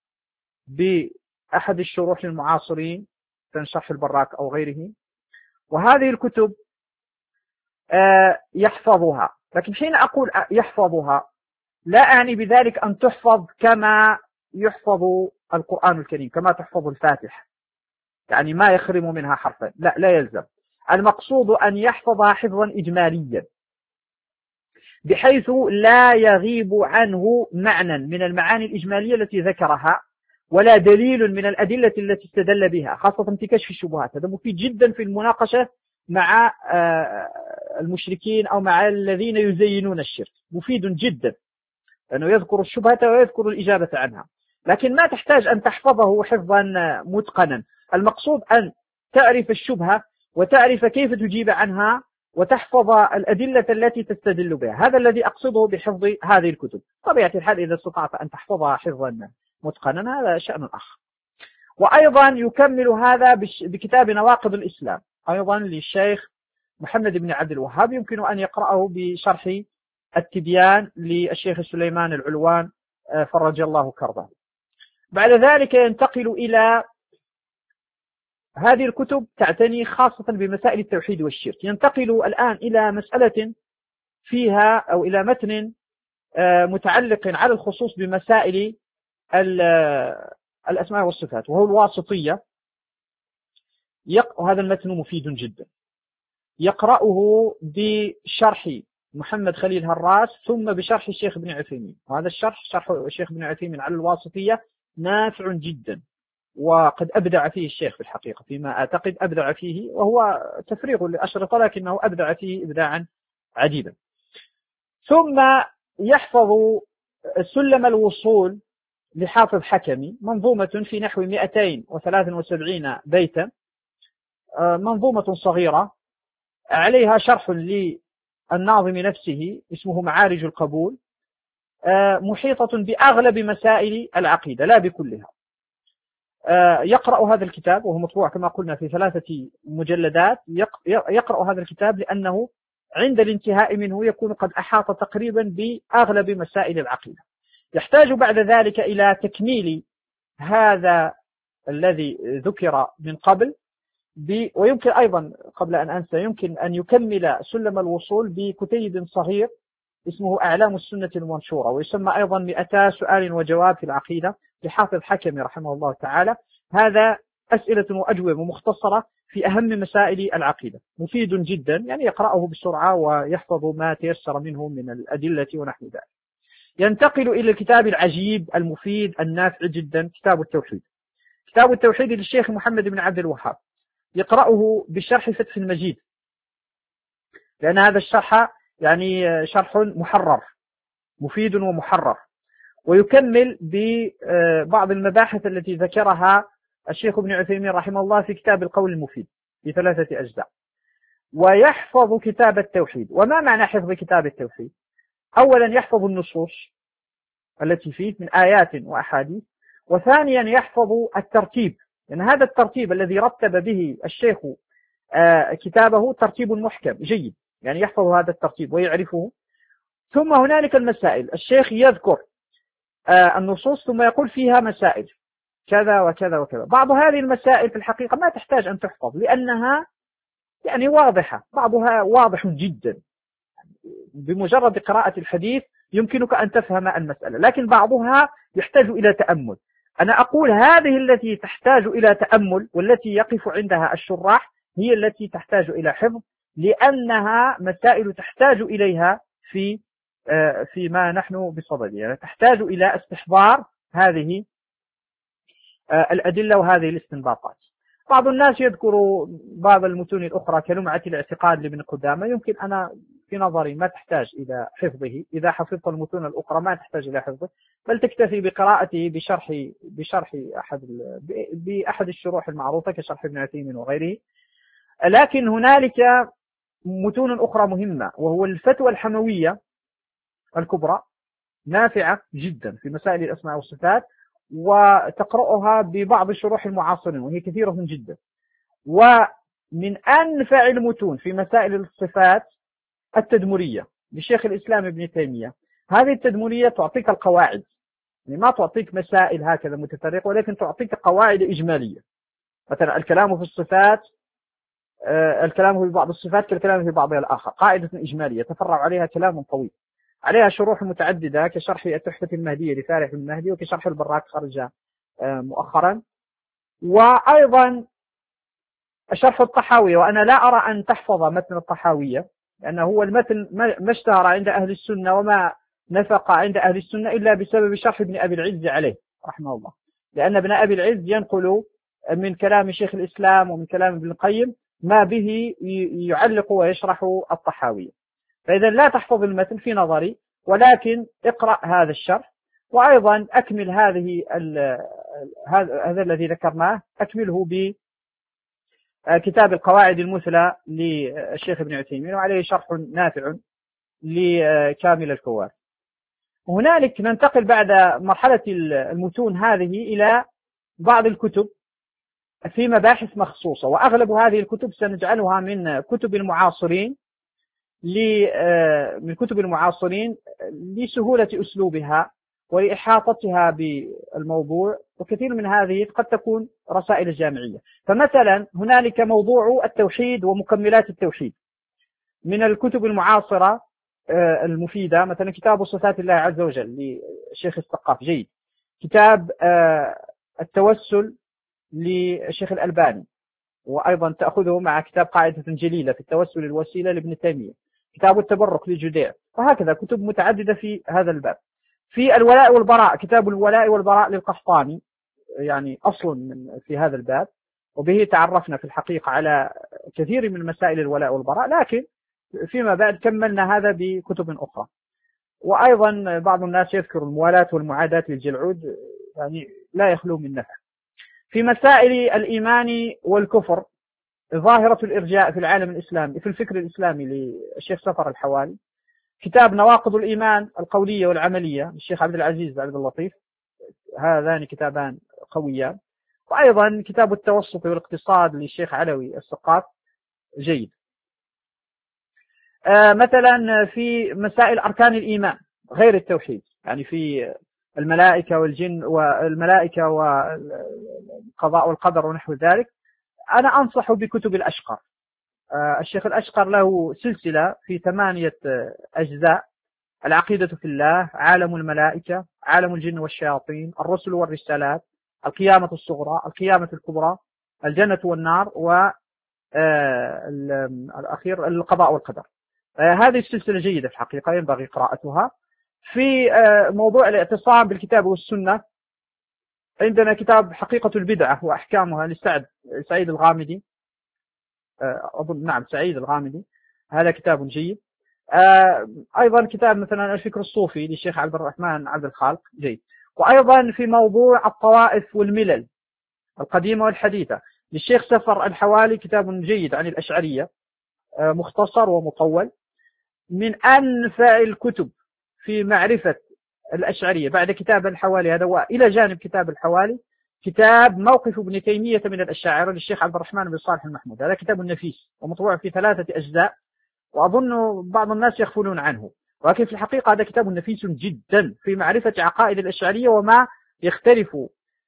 بأحد الشروح المعاصرين كشرح البراك أو غيره. وهذه الكتب يحفظها، لكن حين أقول يحفظها لا أعني بذلك أن تحفظ كما يحفظ القرآن الكريم، كما تحفظ الفاتحة، يعني ما يخرم منها حرفا، لا لا يلزم. المقصود أن يحفظها حفظا إجماليا بحيث لا يغيب عنه معنى من المعاني الإجمالية التي ذكرها ولا دليل من الأدلة التي استدل بها، خاصة في كشف الشبهات. هذا مفيد جدا في المناقشة مع المشركين أو مع الذين يزينون الشرك، مفيد جدا لأنه يذكر الشبهة ويذكر الإجابة عنها، لكن ما تحتاج أن تحفظه حفظا متقنا. المقصود أن تعرف الشبهة وتعرف كيف تجيب عنها وتحفظ الأدلة التي تستدل بها. هذا الذي أقصده بحفظ هذه الكتب. طبيعة الحال إذا استطعت أن تحفظها حفظا متقنا هذا شأن آخر. وأيضا يكمل هذا بكتاب نواقض الإسلام أيضا للشيخ محمد بن عبد الوهاب، يمكن أن يقرأه بشرح التبيان للشيخ سليمان العلوان فرج الله كربه. بعد ذلك ينتقل إلى هذه الكتب تعتني خاصة بمسائل التوحيد والشرك. ينتقل الآن إلى مسألة فيها أو إلى متن متعلق على الخصوص بمسائل الأسماء والصفات، وهو الواسطية. وهذا المتن مفيد جدا، يقرأه بشرح محمد خليل هراس ثم بشرح الشيخ ابن عثيمين. وهذا الشرح شرح الشيخ ابن عثيمين على الواسطية نافع جدا، وقد أبدع فيه الشيخ في الحقيقة، فيما أعتقد أبدع فيه، وهو تفريغ لأشرطة لكنه أبدع فيه إبداعا عجيبا. ثم يحفظ سلم الوصول لحافظ حكمي، منظومة في نحو مئتين وثلاث وسبعين بيتا، منظومة صغيرة عليها شرح للناظم نفسه اسمه معارج القبول، محيطة بأغلب مسائل العقيدة لا بكلها. يقرأ هذا الكتاب وهو مطبوع كما قلنا في ثلاثة مجلدات، يقرأ هذا الكتاب لأنه عند الانتهاء منه يكون قد أحاط تقريبا بأغلب مسائل العقيدة. يحتاج بعد ذلك إلى تكميل هذا الذي ذكر من قبل، ويمكن أيضا قبل أن أنسى يمكن أن يكمل سلم الوصول بكتيب صغير اسمه أعلام السنة المنشورة، ويسمى أيضا مئتا سؤال وجواب في العقيدة لحافظ حكمي رحمه الله تعالى. هذا أسئلة وأجوبة مختصرة في أهم مسائل العقيدة، مفيد جدا، يعني يقرأه بسرعة ويحفظ ما تيسر منه من الأدلة ونحو ذلك. ينتقل إلى الكتاب العجيب المفيد النافع جدا، كتاب التوحيد. كتاب التوحيد للشيخ محمد بن عبد الوهاب، يقرأه بشرح فتح المجيد، لأن هذا الشرح يعني شرح محرر مفيد ومحرر، ويكمل ببعض المباحث التي ذكرها الشيخ ابن عثيمين رحمه الله في كتاب القول المفيد في ثلاثة أجزاء، ويحفظ كتاب التوحيد. وما معنى حفظ كتاب التوحيد؟ أولا يحفظ النصوص التي فيه من آيات وأحاديث، وثانيا يحفظ الترتيب، لأن يعني هذا الترتيب الذي رتب به الشيخ كتابه ترتيب محكم جيد، يعني يحفظ هذا الترتيب ويعرفه. ثم هنالك المسائل، الشيخ يذكر النصوص ثم يقول فيها مسائل كذا وكذا وكذا. بعض هذه المسائل في الحقيقة ما تحتاج أن تحفظ لأنها يعني واضحة، بعضها واضح جدا، بمجرد قراءة الحديث يمكنك أن تفهم المسألة، لكن بعضها يحتاج إلى تأمل. أنا أقول هذه التي تحتاج إلى تأمل والتي يقف عندها الشراح هي التي تحتاج إلى حفظ، لأنها مسائل تحتاج إليها في فيما نحن بصدده، يعني تحتاج إلى استحضار هذه الأدلة وهذه الاستنباطات. بعض الناس يذكر بعض المتون الأخرى كلمعة الاعتقاد لابن قدامة، يمكن أنا في نظري ما تحتاج إلى حفظه، إذا حفظت المتون الأخرى ما تحتاج إلى حفظه، بل تكتفي بقراءته بشرح بشرح أحد بأحد الشروح المعروفة كشرح ابن عثيمين وغيره. لكن هنالك متون أخرى مهمة، وهو الفتوى الحموية الكبرى، نافعة جدا في مسائل الأسماء والصفات، وتقرأها ببعض الشروح المعاصرين وهي كثيرة جدا. ومن أنفع المتون في مسائل الصفات التدمرية لشيخ الإسلام ابن تيمية. هذه التدمرية تعطيك القواعد، يعني ما تعطيك مسائل هكذا متفرقة، ولكن تعطيك قواعد إجمالية. مثلا الكلام في الصفات، الكلام في بعض الصفات كالكلام في بعضها الآخر، قاعدة إجمالية تفرع عليها كلام طويل، عليها شروح متعددة كشرح التحفة المهدية لفارح المهدي، وكشرح البراك خرج مؤخرا، وأيضا شرح الطحاوية. وأنا لا أرى أن تحفظ متن الطحاوية، لأنه هو المتن ما اشتهر عند أهل السنة وما نفق عند أهل السنة إلا بسبب شرح ابن أبي العز عليه رحمه الله، لأن ابن أبي العز ينقل من كلام شيخ الإسلام ومن كلام ابن القيم ما به يعلق ويشرح الطحاوية. فإذا لا تحفظ المتن في نظري، ولكن اقرأ هذا الشرح، وأيضا أكمل هذه هذا الذي ذكرناه أكمله بكتاب القواعد المثلى للشيخ ابن عثيمين، وعليه شرح نافع لكامل الفوائد. هنالك ننتقل بعد مرحلة المتون هذه إلى بعض الكتب في مباحث مخصوصة، وأغلب هذه الكتب سنجعلها من كتب المعاصرين من كتب المعاصرين لسهولة أسلوبها ولإحاطتها بالموضوع، وكثير من هذه قد تكون رسائل جامعية. فمثلا هنالك موضوع التوحيد ومكملات التوحيد من الكتب المعاصرة المفيدة، مثلا كتاب صفات الله عز وجل للشيخ الثقاف جيد، كتاب التوسل للشيخ الألباني، وأيضا تأخذه مع كتاب قاعدة جليلة في التوسل الوسيلة لابن تيمية، كتاب التبرك لجديع، وهكذا كتب متعددة في هذا الباب. في الولاء والبراء كتاب الولاء والبراء للقحطاني، يعني أصل من في هذا الباب، وبه تعرفنا في الحقيقة على كثير من مسائل الولاء والبراء، لكن فيما بعد كملنا هذا بكتب أخرى. وأيضا بعض الناس يذكر الموالاة والمعاداة للجلعود، يعني لا يخلو من نفع. في مسائل الإيمان والكفر ظاهرة الإرجاء في العالم الإسلامي في الفكر الإسلامي للشيخ سفر الحوالي، كتاب نواقض الإيمان القولية والعملية للشيخ عبد العزيز عبد اللطيف، هذان كتابان قويان. وأيضا كتاب التوسط والاقتصاد للشيخ علوي السقاف جيد. آه مثلا في مسائل أركان الإيمان غير التوحيد، يعني في الملائكة والجن والملائكة والقضاء والقدر ونحو ذلك، أنا أنصح بكتب الأشقر. آه الشيخ الأشقر له سلسلة في ثمانية أجزاء: العقيدة في الله، عالم الملائكة، عالم الجن والشياطين، الرسل والرسالات، القيامة الصغرى، القيامة الكبرى، الجنة والنار، والأخير القضاء والقدر. آه هذه السلسلة جيدة في الحقيقة، ينبغي قراءتها. في آه موضوع الاعتصام بالكتاب والسنة عندنا كتاب حقيقة البدعة وأحكامها لسعد سعيد الغامدي، آه أظن نعم سعيد الغامدي، هذا كتاب جيد. آه أيضا كتاب مثلا الفكر الصوفي للشيخ عبد الرحمن عبد الخالق جيد. وأيضا في موضوع الطوائف والملل القديمة والحديثة. للشيخ سفر الحوالي كتاب جيد عن الأشعرية، مختصر ومطول، من أنفع الكتب في معرفة الأشعرية بعد كتاب الحوالي هذا، وإلى جانب كتاب الحوالي كتاب موقف ابن تيمية من الأشاعرة للشيخ عبد الرحمن بن صالح المحمود. هذا كتاب نفيس ومطبوع في ثلاثة أجزاء، وأظن بعض الناس يغفلون عنه، ولكن في الحقيقة هذا كتاب نفيس جدا في معرفة عقائد الأشعرية وما يختلف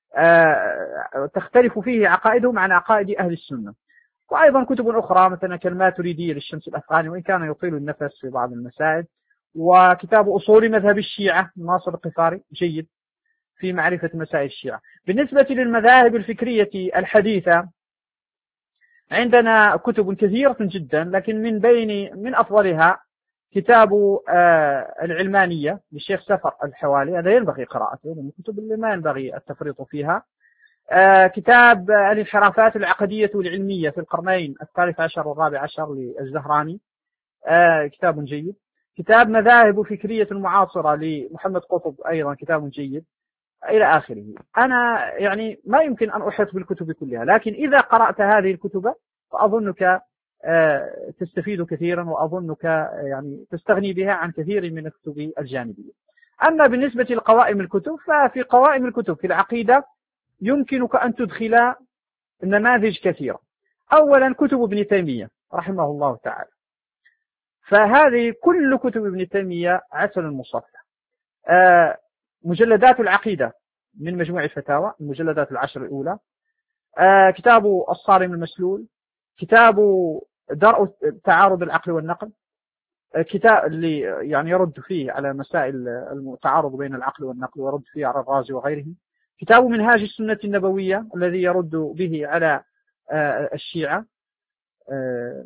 آه تختلف فيه عقائدهم عن عقائد أهل السنة. وأيضا كتب أخرى مثلا كالماتريدية للشمس الأفغاني، وإن كان يطيل النفس في بعض المسائل، وكتاب أصول مذهب الشيعة ناصر القفاري جيد في معرفة مسائل الشيعة. بالنسبة للمذاهب الفكرية الحديثة عندنا كتب كثيرة جدا، لكن من بين من أفضلها كتاب آه العلمانية للشيخ سفر الحوالي، هذا ينبغي قراءته من الكتب اللي ما ينبغي التفريط فيها. آه كتاب الانحرافات العقدية والعلمية في القرنين الثالث عشر والرابع عشر للزهراني، آه كتاب جيد. كتاب مذاهب فكرية معاصرة لمحمد قطب أيضا كتاب جيد، إلى آخره. أنا يعني ما يمكن أن أحيط بالكتب كلها، لكن إذا قرأت هذه الكتب فأظنك تستفيد كثيرا، وأظنك يعني تستغني بها عن كثير من الكتب الجانبية. أما بالنسبة لقوائم الكتب، ففي قوائم الكتب في العقيدة يمكنك أن تدخل نماذج كثيرة. أولا كتب ابن تيمية رحمه الله تعالى، فهذه كل كتب ابن تيمية عسل مصفى. مجلدات العقيدة من مجموع الفتاوى، المجلدات العشر الأولى، آه كتاب الصارم المسلول، كتاب درء تعارض العقل والنقل، آه كتاب اللي يعني يرد فيه على مسائل التعارض بين العقل والنقل ويرد فيه على الرازي وغيره، كتاب منهاج السنة النبوية الذي يرد به على آه الشيعة، آه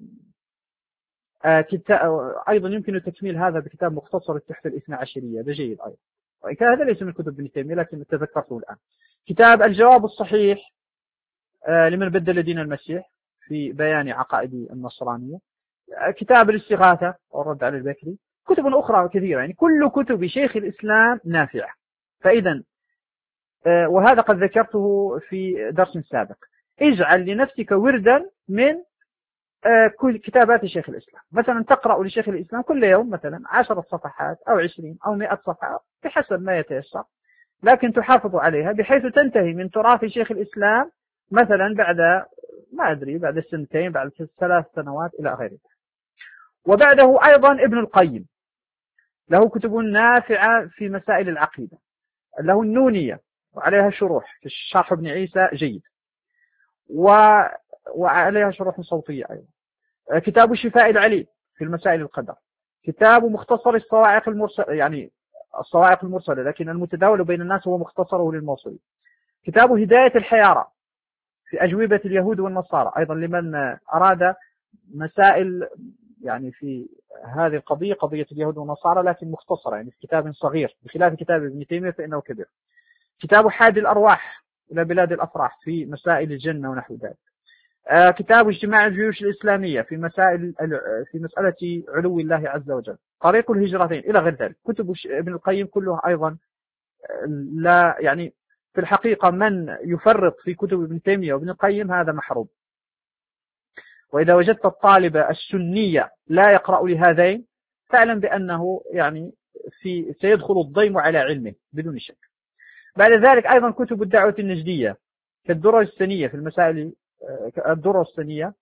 آه كتاب أيضا يمكن تكميل هذا بكتاب مختصر التحفة الاثنى عشرية، ده جيد أيضا، وإن كان هذا ليس من كتب ابن تيمية لكن تذكرته الآن. كتاب الجواب الصحيح آه لمن بدل دين المسيح في بيان عقائد النصرانية، آه كتاب الاستغاثة والرد على البكري، كتب أخرى كثيرة. يعني كل كتب شيخ الإسلام نافعة. فإذا آه وهذا قد ذكرته في درس سابق، اجعل لنفسك وردا من كل كتابات شيخ الإسلام. مثلا تقرأ لشيخ الإسلام كل يوم مثلا عشرة صفحات أو عشرين أو مئة صفحة بحسب ما يتيسر، لكن تحافظ عليها بحيث تنتهي من تراث شيخ الإسلام مثلا بعد ما أدري بعد سنتين بعد ثلاث سنوات إلى غيره. وبعده أيضا ابن القيم له كتب نافعة في مسائل العقيدة، له النونية وعليها شروح في شرح ابن عيسى جيد، و وعليها شروح صوتية أيضا. كتاب شفاء العليل في المسائل القدر، كتاب مختصر الصواعق المرسلة، يعني الصواعق المرسلة لكن المتداول بين الناس هو مختصره للموصلي. كتاب هداية الحيارى في أجوبة اليهود والنصارى أيضا لمن أراد مسائل يعني في هذه القضية قضية اليهود والنصارى لكن مختصرة، يعني في كتاب صغير بخلاف كتاب ابن تيمية فإنه كبير. كتاب حادي الأرواح إلى بلاد الأفراح في مسائل الجنة ونحو ذلك. آه كتاب اجتماع الجيوش الإسلامية في مسائل في مسألة علو الله عز وجل، طريق الهجرتين إلى غير ذلك. كتب ابن القيم كلها أيضا لا يعني في الحقيقة من يفرط في كتب ابن تيمية وابن القيم هذا محروم. وإذا وجدت الطالب السنية لا يقرأ لهذين فاعلم بأنه يعني في سيدخل الضيم على علمه بدون شك. بعد ذلك أيضا كتب الدعوة النجدية كالدرر السنية في المسائل، الدرر السنية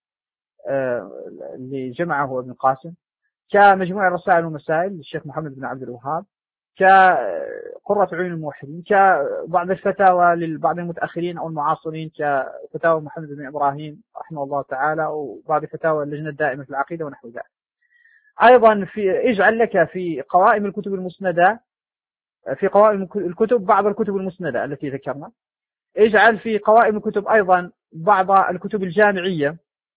اللي جمعه ابن قاسم، كمجموع الرسائل والمسائل للشيخ محمد بن عبد الوهاب، كقرة عيون الموحدين، كبعض الفتاوى لبعض المتأخرين أو المعاصرين كفتاوى محمد بن إبراهيم رحمه الله تعالى، وبعض فتاوى اللجنة الدائمة في العقيدة ونحو ذلك. أيضا في اجعل لك في قوائم الكتب المسندة، في قوائم الكتب بعض الكتب المسندة التي ذكرنا، اجعل في قوائم الكتب أيضا بعض الكتب الجامعية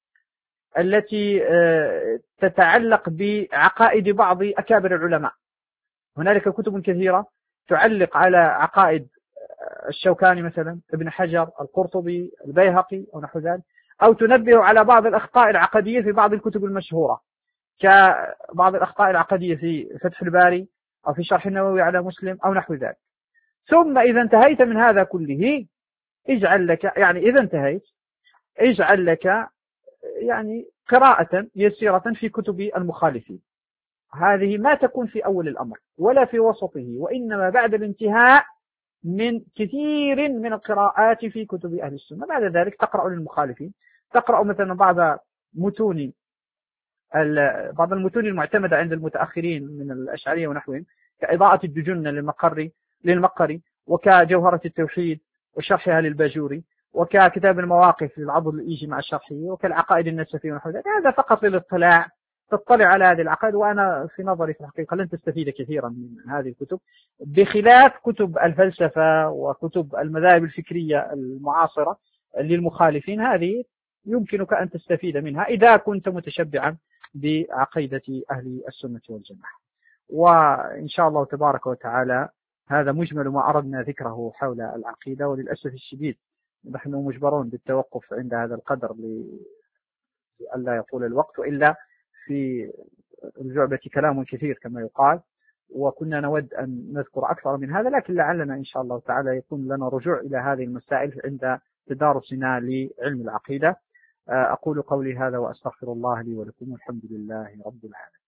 التي تتعلق بعقائد بعض أكابر العلماء. هنالك كتب كثيرة تعلق على عقائد الشوكاني مثلا، ابن حجر، القرطبي، البيهقي أو نحو ذلك، أو تنبه على بعض الأخطاء العقدية في بعض الكتب المشهورة كبعض الأخطاء العقدية في فتح الباري أو في شرح النووي على مسلم أو نحو ذلك. ثم إذا انتهيت من هذا كله اجعل لك يعني إذا انتهيت اجعل لك يعني قراءة يسيرة في كتب المخالفين. هذه ما تكون في أول الأمر ولا في وسطه، وإنما بعد الانتهاء من كثير من القراءات في كتب أهل السنة. بعد ذلك تقرأ للمخالفين، تقرأ مثلا بعض متون بعض المتون المعتمدة عند المتأخرين من الأشعرية ونحوهم، كإضاءة الدجنة للمقري للمقري، وكجوهرة التوحيد وشرحها للباجوري، وككتاب المواقف للعضد الإيجي مع شرحه، وكالعقائد النسفية ونحو ذلك. هذا فقط للاطلاع، تطلع على هذه العقائد. وأنا في نظري في الحقيقة لن تستفيد كثيرا من هذه الكتب، بخلاف كتب الفلسفة وكتب المذاهب الفكرية المعاصرة للمخالفين. هذه يمكنك أن تستفيد منها إذا كنت متشبعا بعقيدة أهل السنة والجماعة. وإن شاء الله تبارك وتعالى هذا مجمل ما أردنا ذكره حول العقيدة. وللأسف الشديد نحن مجبرون بالتوقف عند هذا القدر لئلا يطول الوقت، وإلا في الجعبة كلام كثير كما يقال، وكنا نود أن نذكر أكثر من هذا، لكن لعلنا إن شاء الله تعالى يكون لنا رجوع إلى هذه المسائل عند تدارسنا لعلم العقيدة. أقول قولي هذا وأستغفر الله لي ولكم، والحمد لله رب العالمين.